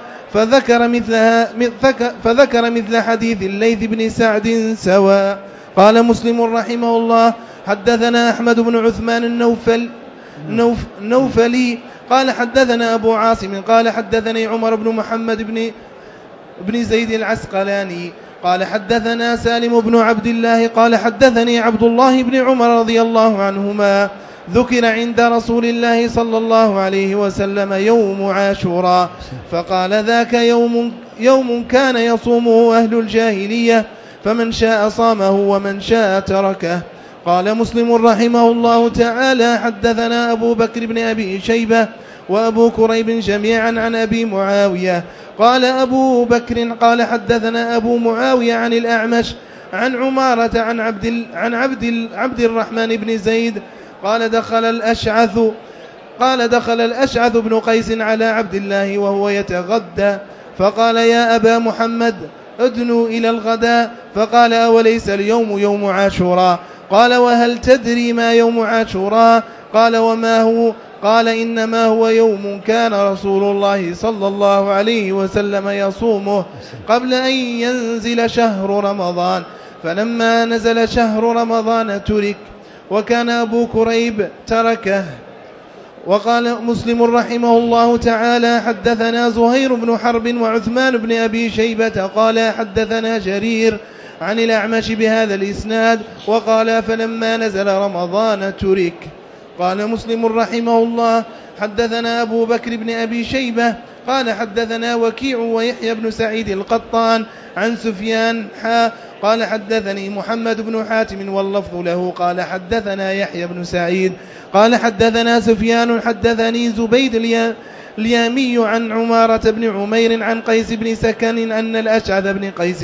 فذكر مثل حديث الليث بن سعد سواء. قال مسلم رحمه الله حدثنا أحمد بن عثمان النوفلي قال حدثنا أبو عاصم قال حدثني عمر بن محمد بن زيد العسقلاني قال حدثنا سالم بن عبد الله قال حدثني عبد الله بن عمر رضي الله عنهما ذكر عند رسول الله صلى الله عليه وسلم يوم عاشوراء فقال ذاك يوم كان يصومه أهل الجاهلية فمن شاء صامه ومن شاء تركه. قال مسلم رحمه الله تعالى حدثنا أبو بكر بن أبي شيبة وأبو كريب جميعا عن أبي معاوية قال أبو بكر قال حدثنا أبو معاوية عن الأعمش عن عمارة عن عبد الرحمن بن زيد قال دخل الأشعث بن قيس على عبد الله وهو يتغدى فقال يا أبا محمد ادنوا إلى الغداء فقال أوليس اليوم يوم عاشوراء قال وهل تدري ما يوم عاشوراء قال وما هو قال إنما هو يوم كان رسول الله صلى الله عليه وسلم يصومه قبل أن ينزل شهر رمضان فلما نزل شهر رمضان ترك وكان أبو كريب تركه. وقال مسلم رحمه الله تعالى حدثنا زهير بن حرب وعثمان بن أبي شيبة قال حدثنا جرير عن الأعمش بهذا الإسناد وقال فلما نزل رمضان ترك. قال مسلم رحمه الله حدثنا أبو بكر بن أبي شيبة قال حدثنا وكيع ويحيى بن سعيد القطان عن سفيان قال حدثني محمد بن حاتم واللفظ له قال حدثنا يحيى بن سعيد قال حدثنا سفيان حدثني زبيد اليامي عن عمارة بن عمير عن قيس بن سكن أن الأشعث بن قيس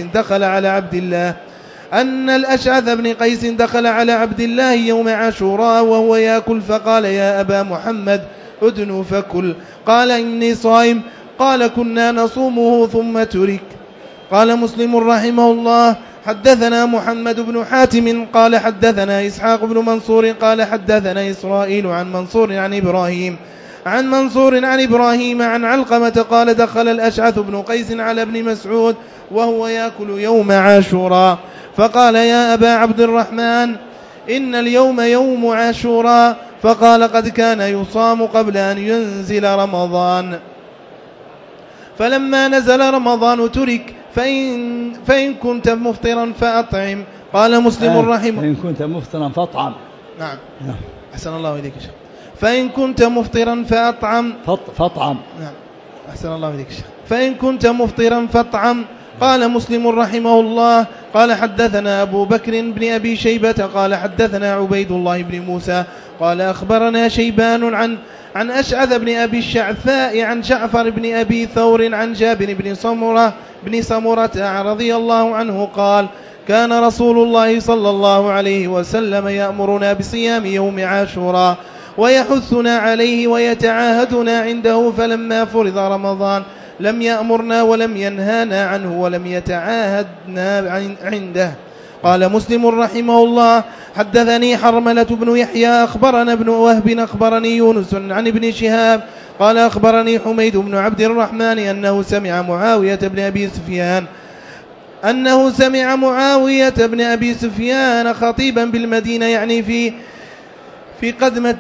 دخل على عبد الله يوم عاشوراء وهو يأكل فقال يا أبا محمد أدنو فكل قال إني صائم قال كنا نصومه ثم ترك. قال مسلم رحمه الله حدثنا محمد بن حاتم قال حدثنا إسحاق بن منصور قال حدثنا إسرائيل عن منصور عن إبراهيم عن علقمة قال دخل الأشعث بن قيس على ابن مسعود وهو يأكل يوم عاشوراء فقال يا أبا عبد الرحمن إن اليوم يوم عاشوراء فقال قد كان يصام قبل أن ينزل رمضان فلما نزل رمضان ترك فإن كنت مفطرا فأطعم. قال مسلم رحمه فإن كنت مفطرا فاطعم. نعم أحسن الله إليك شيخ. فإن كنت مفطرا فأطعم فاطعم. نعم أحسن الله إليك شيخ. فإن كنت مفطرا فاطعم. قال مسلم رحمه الله قال حدثنا أبو بكر بن أبي شيبة قال حدثنا عبيد الله بن موسى قال أخبرنا شيبان عن أشعث بن أبي الشعثاء عن جعفر بن أبي ثور عن جابر بن سمرة رضي الله عنه قال كان رسول الله صلى الله عليه وسلم يأمرنا بصيام يوم عاشوراء ويحثنا عليه ويتعاهدنا عنده، فلما فرض رمضان لم يأمرنا ولم ينهانا عنه ولم يتعاهدنا عنده. قال مسلم رحمه الله حدثني حرملة بن يحيى أخبرنا ابن وهب أخبرني يونس عن ابن شهاب قال أخبرني حميد بن عبد الرحمن أنه سمع معاوية بن أبي سفيان خطيبا بالمدينة، يعني في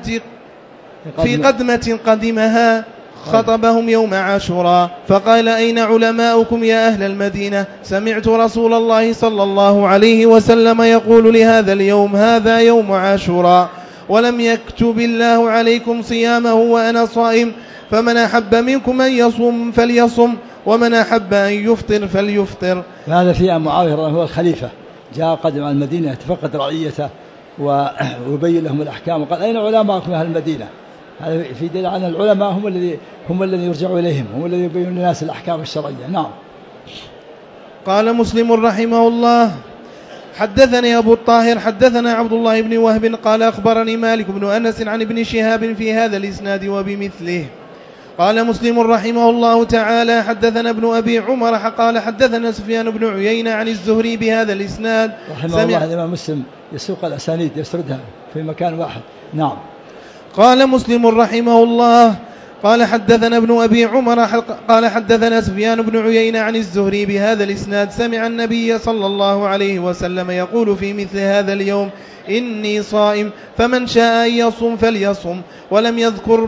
قدمة قدمها خطبهم يوم عاشوراء فقال أين علماؤكم يا أهل المدينة؟ سمعت رسول الله صلى الله عليه وسلم يقول لهذا اليوم هذا يوم عاشوراء ولم يكتب الله عليكم صيامه وأنا صائم، فمن أحب منكم أن يصوم فليصم ومن أحب أن يفطر فليفطر. هذا في معاوية هو الخليفة جاء قدم على المدينة يتفقد رعيته ويبين لهم الأحكام وقال أين علماءكم أهل المدينة؟ هذا في دليل أن العلماء هم الذين يرجعوا إليهم، هم الذين يبينون للناس الأحكام الشرعية. نعم. قال مسلم رحمه الله حدثني أبو الطاهر حدثنا عبد الله بن وهب قال أخبرني مالك بن أنس عن ابن شهاب في هذا الإسناد وبمثله. قال مسلم رحمه الله تعالى حدثنا ابن أبي عمر قال حدثنا سفيان بن عيينة عن الزهري بهذا الإسناد. رحمه الله الإمام مسلم يسوق الأسانيد يسردها في مكان واحد. نعم. قال مسلم رحمه الله قال حدثنا ابن أبي عمر قال حدثنا سفيان بن عيينة عن الزهري بهذا الإسناد سمع النبي صلى الله عليه وسلم يقول في مثل هذا اليوم إني صائم فمن شاء أن يصوم فليصوم، ولم يذكر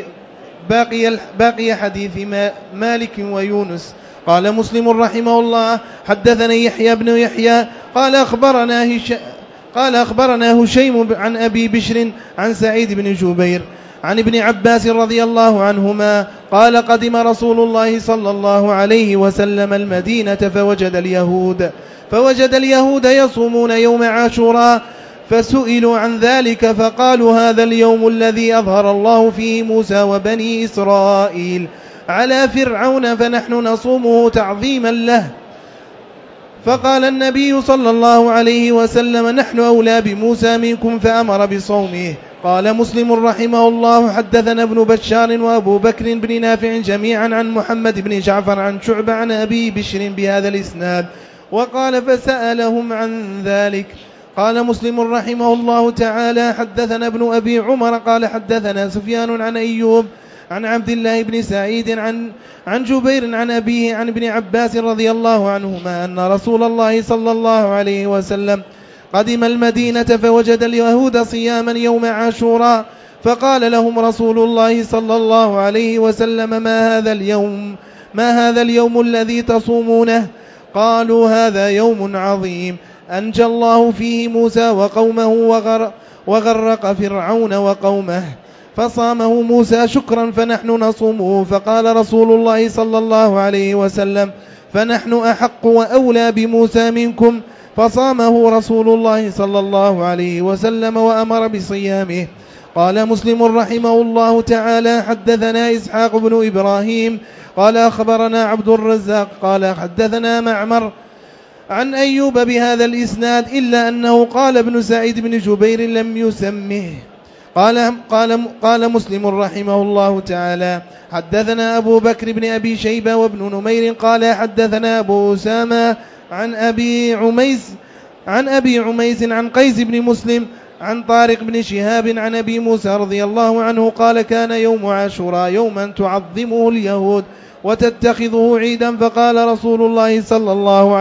باقي حديث مالك ويونس. قال مسلم رحمه الله حدثني يحيى بن يحيى قال أخبرنا هشيم عن أبي بشر عن سعيد بن جبير عن ابن عباس رضي الله عنهما قال قدم رسول الله صلى الله عليه وسلم المدينة فوجد اليهود يصومون يوم عاشوراء، فسئلوا عن ذلك فقالوا هذا اليوم الذي أظهر الله فيه موسى وبني إسرائيل على فرعون فنحن نصومه تعظيما له. فقال النبي صلى الله عليه وسلم نحن أولى بموسى منكم فأمر بصومه. قال مسلم رحمه الله حدثنا ابن بشار وأبو بكر بن نافع جميعا عن محمد بن جعفر عن شعبة عن أبي بشر بهذا الإسناد وقال فسألهم عن ذلك. قال مسلم رحمه الله تعالى حدثنا ابن أبي عمر قال حدثنا سفيان عن أيوب عن عبد الله بن سعيد عن جبير عن أبيه عن ابن عباس رضي الله عنهما أن رسول الله صلى الله عليه وسلم قدم المدينة فوجد اليهود صياما يوم عاشوراء، فقال لهم رسول الله صلى الله عليه وسلم ما هذا اليوم الذي تصومونه؟ قالوا هذا يوم عظيم أنجى الله فيه موسى وقومه وغرق فرعون وقومه، فصامه موسى شكرا فنحن نصومه. فقال رسول الله صلى الله عليه وسلم فنحن أحق وأولى بموسى منكم، فصامه رسول الله صلى الله عليه وسلم وأمر بصيامه. قال مسلم رحمه الله تعالى حدثنا إسحاق بن إبراهيم قال أخبرنا عبد الرزاق قال حدثنا معمر عن أيوب بهذا الإسناد إلا أنه قال ابن سعيد بن جبير لم يسمه. قال مسلم رحمه الله تعالى حدثنا أبو بكر بن أبي شيبة وابن نمير قال حدثنا أبو أسامة عن أبي عميس عن قيس بن مسلم عن طارق بن شهاب عن أبي موسى رضي الله عنه قال كان يوم عاشوراء يوما تعظمه اليهود وتتخذه عيدا، فقال رسول الله صلى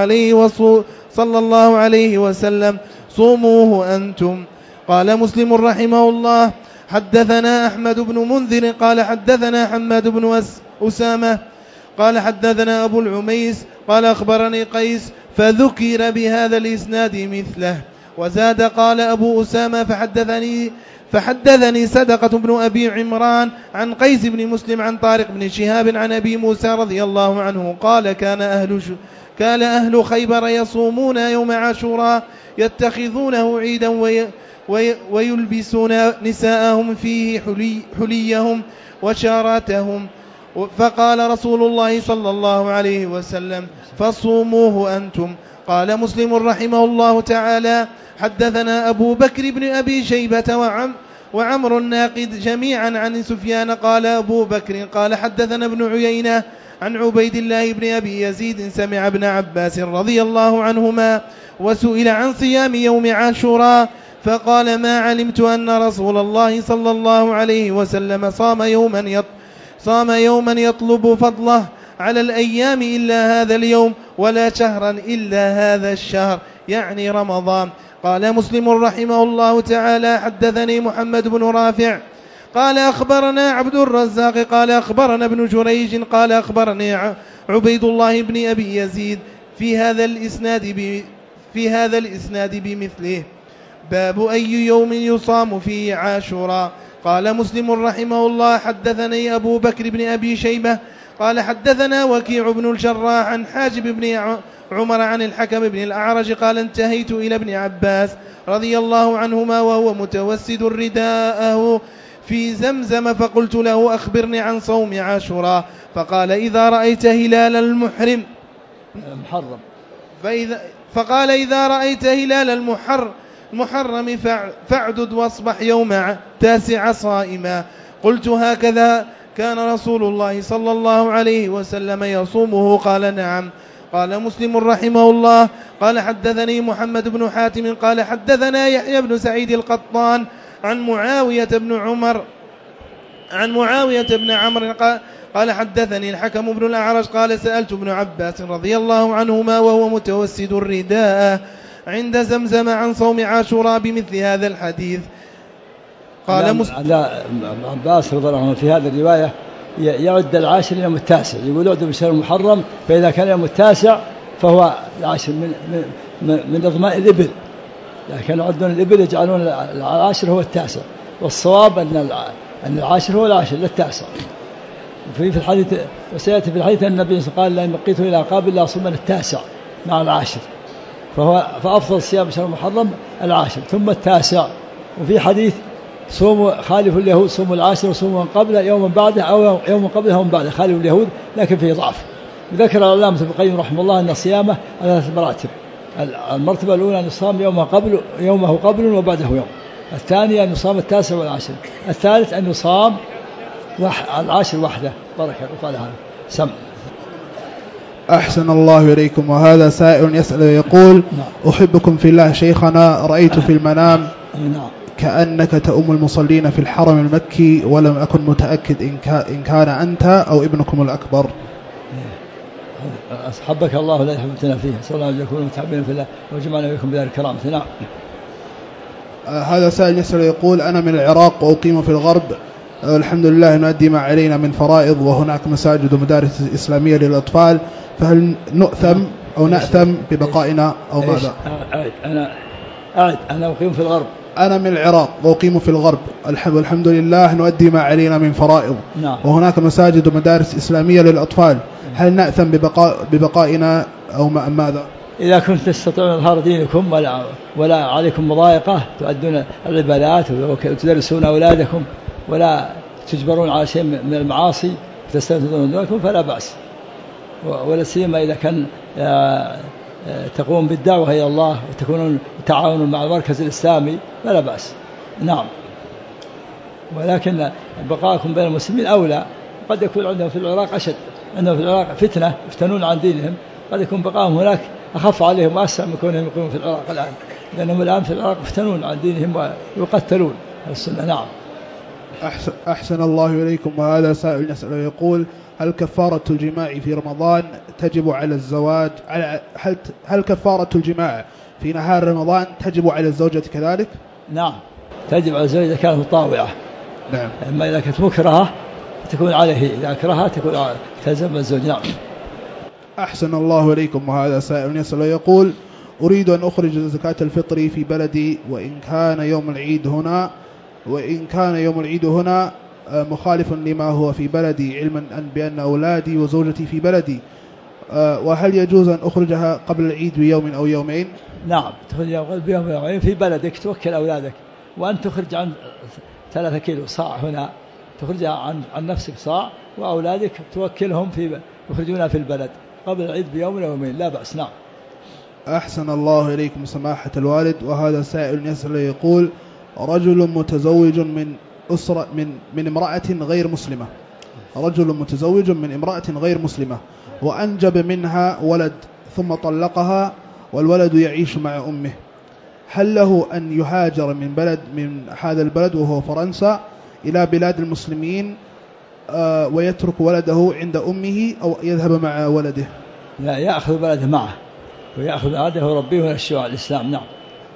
الله عليه وسلم صوموه أنتم. قال مسلم رحمه الله حدثنا أحمد بن منذر قال حدثنا حماد بن أسامة قال حدثنا أبو العميس قال أخبرني قيس فذكر بهذا الإسناد مثله. وزاد قال أبو أسامة فحدثني صدقة بن أبي عمران عن قيس بن مسلم عن طارق بن شهاب عن أبي موسى رضي الله عنه قال كان أهل خيبر يصومون يوم عاشوراء يتخذونه عيدا ويلبسون نساءهم فيه حليهم وشاراتهم. فقال رسول الله صلى الله عليه وسلم فصوموه أنتم. قال مسلم رحمه الله تعالى حدثنا أبو بكر بن أبي شيبة وعمر الناقد جميعا عن سفيان قال أبو بكر قال حدثنا ابن عيينة عن عبيد الله بن أبي يزيد سمع ابن عباس رضي الله عنهما وسئل عن صيام يوم عاشوراء فقال ما علمت أن رسول الله صلى الله عليه وسلم صام يوما يطلب فضله على الأيام إلا هذا اليوم ولا شهرا إلا هذا الشهر يعني رمضان. قال مسلم رحمه الله تعالى حدثني محمد بن رافع قال أخبرنا عبد الرزاق قال أخبرنا ابن جريج قال أخبرني عبيد الله بن أبي يزيد في هذا الإسناد بمثله. باب أي يوم يصام فيه عاشوراء. قال مسلم رحمه الله حدثني أبو بكر بن أبي شيبة قال حدثنا وكيع بن الجراح عن حاجب بن عمر عن الحكم بن الأعرج قال انتهيت إلى ابن عباس رضي الله عنهما وهو متوسد رداءه في زمزم فقلت له أخبرني عن صوم عاشوراء فقال إذا رأيت هلال المحرم فقال إذا رأيت هلال المحرم فاعدد واصبح يوم 9 صائما. قلت هكذا كان رسول الله صلى الله عليه وسلم يصومه قال نعم. قال مسلم رحمه الله قال حدثني محمد بن حاتم قال حدثنا يحيى بن سعيد القطان عن معاوية بن عمرو قال حدثني الحكم بن الأعرج قال سألت ابن عباس رضي الله عنهما وهو متوسد الرداء عند زمزم عن صوم عاشوراء بمثل هذا الحديث. قال ابن عباس رضي الله عنه في هذه الرواية يعد العاشر يوم 9 يقول اعد بشهر المحرم فإذا كان يوم 9 فهو العاشر من إضماء الإبل لكن يعدون الإبل يجعلون العاشر هو 9 والصواب أن العاشر هو العاشر لا 9. في الحديث وسيأتي في الحديث أن النبي قال لئن بقيت إلى قابل لا أصومن 9 مع العاشر فأفضل صيام شهر المحرم العاشر ثم 9. وفي حديث صوموا خالف اليهود صوموا العاشر وصوموا من قبله يوم بعده أو يوم قبله يوم بعده خالف اليهود لكن فيه ضعف. ذكر العلامة ابن القيم رحمه الله أن الصيامة على 3 مراتب. المرتبة الأولى أن يصام يومه قبل وبعده يوم. الثانية أن يصام 9 والعاشر. الثالث أن يصام العاشر وحده. بارك الله هذا سم. أحسن الله إليكم. وهذا سائل يسأل يقول أحبكم في الله شيخنا رأيت في المنام كأنك تؤم المصلين في الحرم المكي ولم أكن متأكد إن كان أنت أو ابنكم الأكبر. أحبك الله لا يحببتنا فيه صلى الله عليه وسلم متحبين في الله وجمعنا بكم بدار الكرام. نعم. هذا سائل يسأل يقول أنا من العراق وأقيم في الغرب الحمد لله نؤدي ما علينا من فرائض وهناك مساجد ومدارس إسلامية للأطفال فهل نؤثم أو نأثم ببقائنا أو ماذا؟ أنا أقيم في الغرب. أنا من العراق وأقيم في الغرب والحمد لله نؤدي ما علينا من فرائض وهناك مساجد ومدارس إسلامية للأطفال هل نأثم ببقائنا أو ماذا؟ إذا كنت تستطيعون إظهار دينكم ولا عليكم مضايقة تؤدون العبادات وتدرسون أولادكم ولا تجبرون على شيء من المعاصي تستنفذون دونكم فلا بأس. ولا سيما إذا كان تقوم بالدعوة إلى الله وتكونون تعاونون مع المركز الإسلامي فلا بأس. نعم. ولكن بقاءكم بين المسلمين أولى. قد يكون عندهم في العراق أشد عندهم في العراق فتنة يفتنون عن دينهم قد يكون بقاءهم هناك أخف عليهم وأسهل من كونهم يقومون في العراق الآن لأنهم الآن في العراق يفتنون عن دينهم ويقتلون السنة. نعم. أحسن الله إليكم. وهذا سائل يسأل يقول هل كفارة الجماع في رمضان تجب على الزواج هل كفارة الجماع في نهار رمضان تجب على الزوجة كذلك؟ نعم تجب على الزوجة إذا كانت مطاوعة. نعم. أما إذا كانت مكرهة تكون عليه إذا كرهها تكون تلزم الزوج. نعم. أحسن الله إليكم. وهذا سائل يسأل يقول أريد أن أخرج زكاة الفطر في بلدي وإن كان يوم العيد هنا مخالف لما هو في بلدي، علما بأن أولادي وزوجتي في بلدي، وهل يجوز أن أخرجها قبل العيد بيوم أو يومين؟ نعم، تخرج بيوم أو يومين في بلدك، توكل أولادك، وأن تخرج عن 3 كيلو صاع هنا، تخرجها عن نفسك صاع، وأولادك توكلهم يخرجونها في البلد قبل العيد بيوم أو يومين، لا بأس. نعم. أحسن الله إليكم سماحة الوالد. وهذا سائل يسأل يقول: رجل متزوج من امرأة غير مسلمة، رجل متزوج من امرأة غير مسلمة وأنجب منها ولد ثم طلقها والولد يعيش مع أمه، هل له أن يهاجر من هذا البلد وهو فرنسا إلى بلاد المسلمين ويترك ولده عند أمه، أو يذهب مع ولده؟ لا، يأخذ ولده معه ويأخذ ولده وربيه ونشأه على الإسلام. نعم.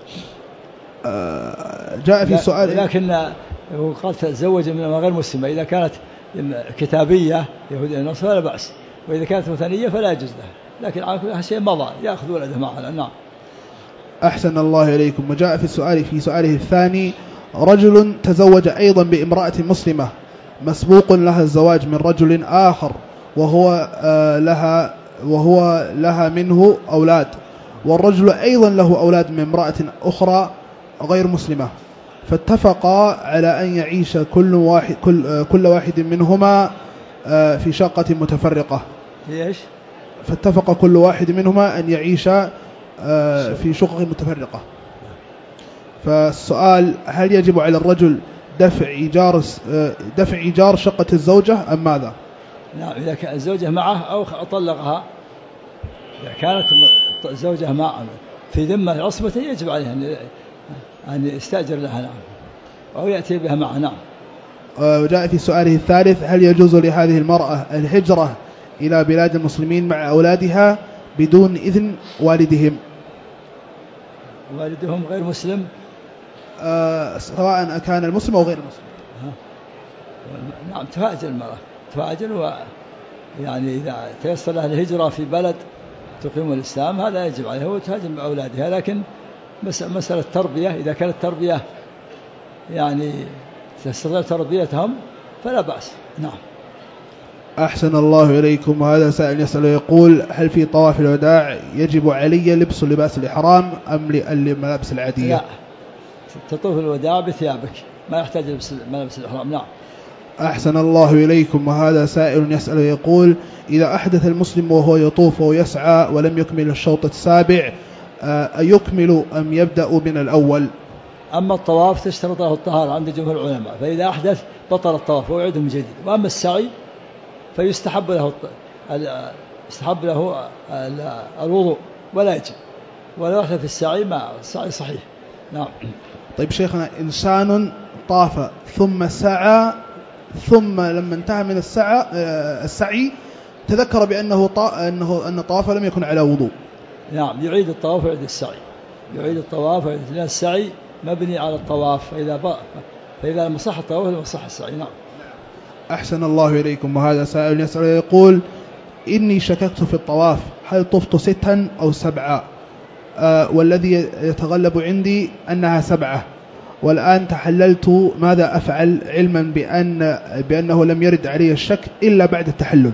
جاء في سؤال، لكن قال تزوج من غير مسلمة، إذا كانت كتابية يهودية نصارى فلا بأس، وإذا كانت وثنية فلا يجوز له، لكن على كل شيء مضى يأخذ ولده معه. نعم. أحسن الله إليكم. وجاء في سؤاله الثاني: رجل تزوج أيضا بامرأة مسلمة مسبوق لها الزواج من رجل آخر وهو لها منه أولاد، والرجل أيضا له أولاد من امرأة أخرى غير مسلمة، فاتفقا على أن يعيش كل واحد منهما في شقة متفرقة. إيش؟ فاتفق كل واحد منهما أن يعيش في شقق متفرقة. فالسؤال: هل يجب على الرجل دفع إيجار شقة الزوجة أم ماذا؟ نعم، إذا كان الزوجة معه أو طلقها، إذا كانت الزوجة معه في ذمة عصبته يجب عليه أن يستأجر لها، نعم، أو يأتي بها معه. نعم. وجاء في سؤاله الثالث: هل يجوز لهذه المرأة الهجرة إلى بلاد المسلمين مع أولادها بدون إذن والدهم؟ والدهم غير مسلم، سواء كان المسلم أو غير المسلم. نعم، تهاجر المرأة، تهاجر، يعني إذا تيسر لها الهجرة في بلد تقيم الإسلام هذا يجب عليها وتهاجر مع أولادها، لكن مسألة تربية، إذا كانت تربية يعني تستطيع تربيتهم فلا بأس. نعم. أحسن الله إليكم. وهذا سائل يسأل يقول: هل في طواف الوداع يجب علي لبس لباس الإحرام أم الملابس العادية؟ لا، تطوف الوداع بثيابك، ما يحتاج ملابس الإحرام. نعم. أحسن الله إليكم. وهذا سائل يسأل يقول: إذا أحدث المسلم وهو يطوف ويسعى ولم يكمل الشوط السابع أيكمل أم يبدأ من الأول؟ أما الطواف تشترط له الطهارة عند جمهور العلماء، فإذا أحدث بطل الطواف ويعيد من جديد. وأما السعي فيستحب له الوضوء ولا يجب، ولا يحدث في السعي، ما السعي صحيح. نعم. طيب شيخنا، إنسان طاف ثم سعى، ثم لما انتهى من السعي تذكر بأنه أن الطواف لم يكن على وضوء. نعم، يعيد الطواف ويعيد السعي، يعيد الطواف ويعيد السعي مبني على الطواف، فإذا لم يصح الطواف لم يصح السعي. نعم. أحسن الله إليكم. وهذا سائل يسأل يقول: إني شككت في الطواف هل طفت 6 أو 7، والذي يتغلب عندي أنها 7، والآن تحللت، ماذا أفعل علما بأنه لم يرد علي الشك إلا بعد التحلل؟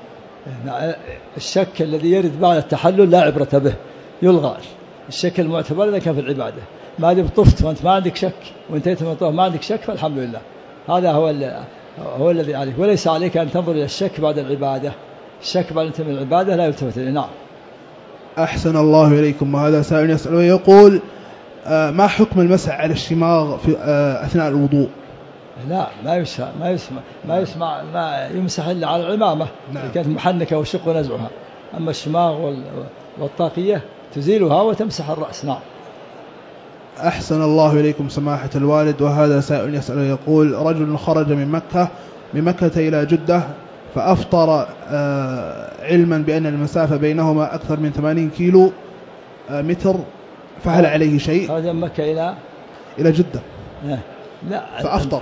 الشك الذي يرد بعد التحلل لا عبرة به، يلغى. الشك المعتبر إذا كان في العبادة، ما دام طفت وأنت ما عندك شك وانتهيت من الطواف ما عندك شك فالحمد لله، هذا هو الذي عليك، وليس عليك أن تنظر إلى الشك بعد العبادة. الشك بعد انتهاء من العبادة لا يلتفت إليه. نعم. أحسن الله إليكم. وهذا سائل يسأل ويقول: ما حكم المسح على الشماغ في أثناء الوضوء؟ لا، ما يمسح إلا على العمامة. نعم. كانت محنكة وشق ونزعها، أما الشماغ والطاقية تزيلها وتمسح الرأس. نعم. أحسن الله إليكم سماحة الوالد. وهذا سائل يسأل يقول: رجل خرج من مكة إلى جدة فأفطر علما بأن المسافة بينهما أكثر من 80 كيلو متر، فهل عليه شيء؟ خرج من مكة إلى جدة. لا، فأفطر.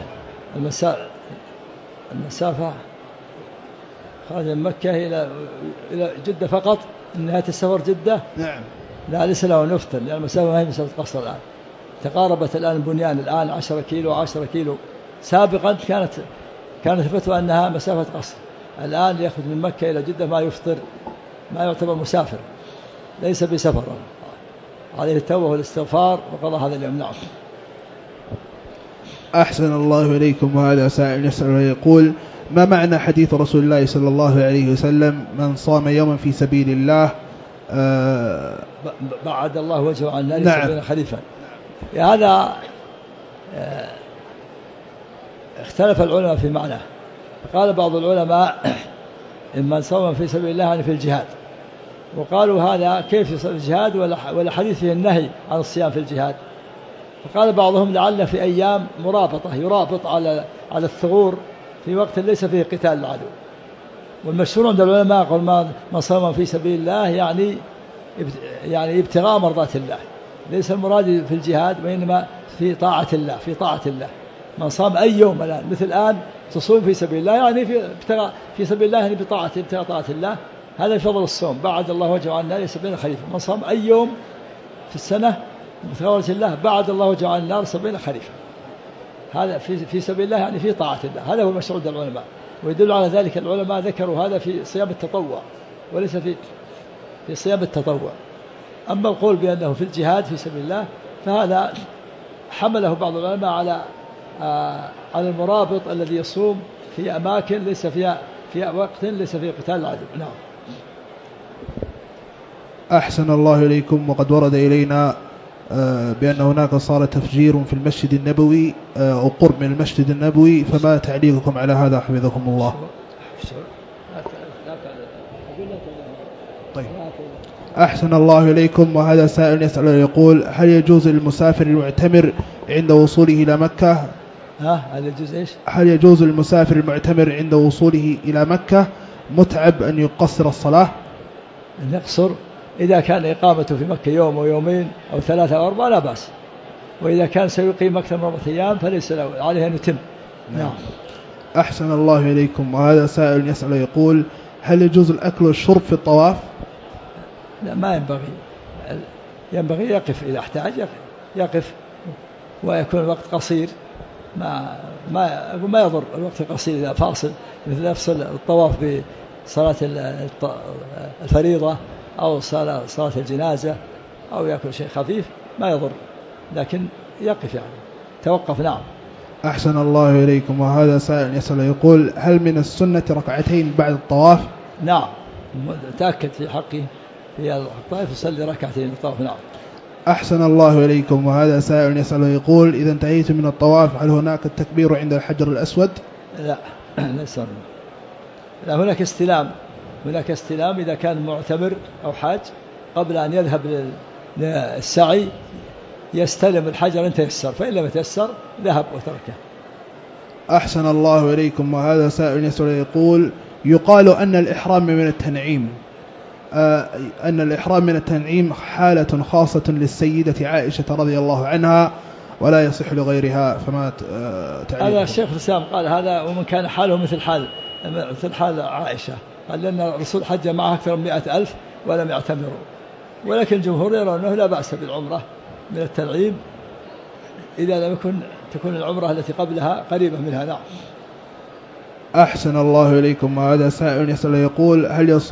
المسافة خرج من مكة إلى جدة فقط، نهاية السفر جدة. نعم. لا ليس له أن يفطر، لأن المسافة ما هي مسافة قصر الآن. تقاربت الآن البنيان، الآن 10 كيلو 10 كيلو. سابقا كانت الفتوى أنها مسافة قصر. الآن يأخذ من مكة إلى جدة ما يفطر، ما يعتبر مسافر، ليس بسفر، عليه التوبة والاستغفار وقضى هذا اليوم. نعم. أحسن الله إليكم. وهذا سائل يسأل ويقول: ما معنى حديث رسول الله صلى الله عليه وسلم: من صام يوما في سبيل الله بعد الله وجهه عن النار 70 خريفا؟ هذا اختلف العلماء في معناه. قال بعض العلماء: من صام في سبيل الله يعني في الجهاد. وقالوا هذا كيف يصير الجهاد ولا حديث فيه النهي عن الصيام في الجهاد. فقال بعضهم: لعل في أيام مرابطة، يرابط على الثغور في وقت ليس فيه قتال العدو. والمشهور عند العلماء قال: من صام في سبيل الله يعني ابتغاء مرضات الله، ليس المراد في الجهاد وإنما في طاعة الله، في طاعة الله. من صام أي يوم الآن، مثل الآن تصوم في سبيل الله يعني في سبيل الله يعني ابتغاء طاعة الله، هذا فضل الصوم. بعد الله وجهه عن النار 70 خريفا. من صام أي يوم في السنة ابتغاء وجه الله بعد الله وجهه عن النار 70 خريفا. هذا في سبيل الله يعني في طاعة الله. هذا هو المشروع عند العلماء. ويدل على ذلك العلماء ذكروا هذا في صيام التطوع وليس في صيام التطوع. أما القول بأنه في الجهاد في سبيل الله فهذا حمله بعض العلماء على المرابط الذي يصوم في أماكن ليس فيها في وقت ليس فيه قتال العدو. نعم. أحسن الله إليكم. وقد ورد إلينا بأن هناك صار تفجير في المسجد النبوي أو قرب من المسجد النبوي، فما تعليقكم على هذا حفظكم الله؟ طيب. أحسن الله إليكم. وهذا سائل يسأل يقول: هل يجوز للمسافر المعتمر عند وصوله إلى مكة هل يجوز للمسافر المعتمر عند وصوله إلى مكة متعب أن يقصر الصلاة؟ أن يقصر إذا كان إقامته في مكة يوم ويومين أو 3 أو 4 لا بأس، وإذا كان سيقيم أكثر من 4 أيام فليس له عليه أن يتم. نعم. أحسن الله إليكم. وهذا سائل يسأل يقول: هل يجوز الأكل والشرب في الطواف؟ لا، ما ينبغي يقف إذا احتاج يقف، ويكون الوقت قصير. ما يضر الوقت القصير إذا فاصل، مثل يفصل الطواف بصلاة الفريضة أو صلاة الجنازة أو يأكل شيء خفيف ما يضر، لكن يقف يعني توقف. نعم. أحسن الله إليكم. وهذا سائل يسأل يقول: هل من السنة ركعتين بعد الطواف؟ نعم، تأكد في حقه في الطواف يصلي 2 ركعتين الطواف. نعم. أحسن الله إليكم. وهذا سائل يسأل يقول: إذا انتهيت من الطواف هل هناك التكبير عند الحجر الأسود؟ لا، ليس. لا، هناك استلام إذا كان معتمر أو حاج قبل أن يذهب للسعي يستلم الحجر إن تيسر، فإن لم يتيسر ذهب وتركه. أحسن الله إليكم. وهذا سائل يسأل يقول: يقال أن الإحرام من التنعيم حالة خاصة للسيدة عائشة رضي الله عنها ولا يصح لغيرها، فما تعليق؟ هذا الشيخ الإسلام قال هذا، ومن كان حاله مثل حال عائشة، قال لأن الرسول حج معه أكثر من 100,000 ولم يعتمروا، ولكن الجمهور يرى أنه لا بأس بالعمرة من التنعيم إذا لم تكون العمرة التي قبلها قريبة منها. نعم. أحسن الله إليكم. وهذا سائل يسأل يقول: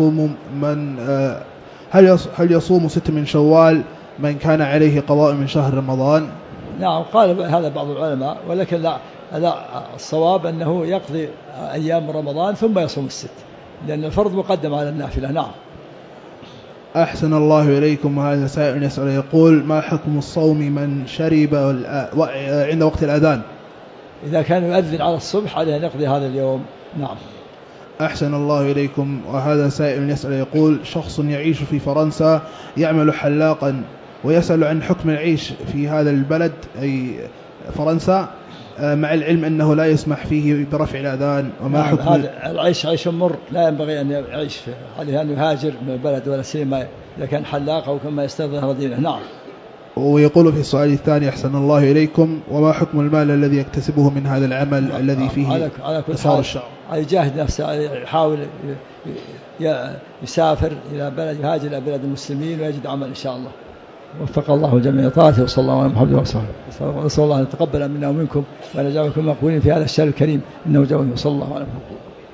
هل يصوم 6 من شوال من كان عليه قضاء من شهر رمضان؟ نعم، قال هذا بعض العلماء، ولكن لا الصواب أنه يقضي أيام رمضان ثم يصوم 6، لأن الفرض مقدم على النافلة. نعم. أحسن الله إليكم. وهذا سائل يسأل يقول: ما حكم الصوم من شرب عند وقت الأذان؟ إذا كان يؤذن على الصبح عليه أن يقضي هذا اليوم. نعم. أحسن الله إليكم. وهذا سائل يسأل يقول: شخص يعيش في فرنسا يعمل حلاقا ويسأل عن حكم العيش في هذا البلد أي فرنسا، مع العلم أنه لا يسمح فيه برفع الأذان، وما حكم هذا العيش عيش مر، لا ينبغي أن يعيش فيه، عليه أن يهاجر من البلد ولا سيما إذا كان حلاق أو كما يستظهر دينه. نعم. ويقول في السؤال الثاني: أحسن الله إليكم، وما حكم المال الذي يكتسبه من هذا العمل الذي فيه إثار الشعر؟ يجاهد نفسه، يحاول يسافر إلى بلد، يهاجر إلى بلد المسلمين ويجد عمل إن شاء الله. وفق الله الجميع طاعته، وصلى الله على محمد وصحبه. نسأل الله أن يتقبل منا ومنكم وأن يجعلكم مقبولين في هذا الشهر الكريم إنه جواد، وصلى الله على محمد.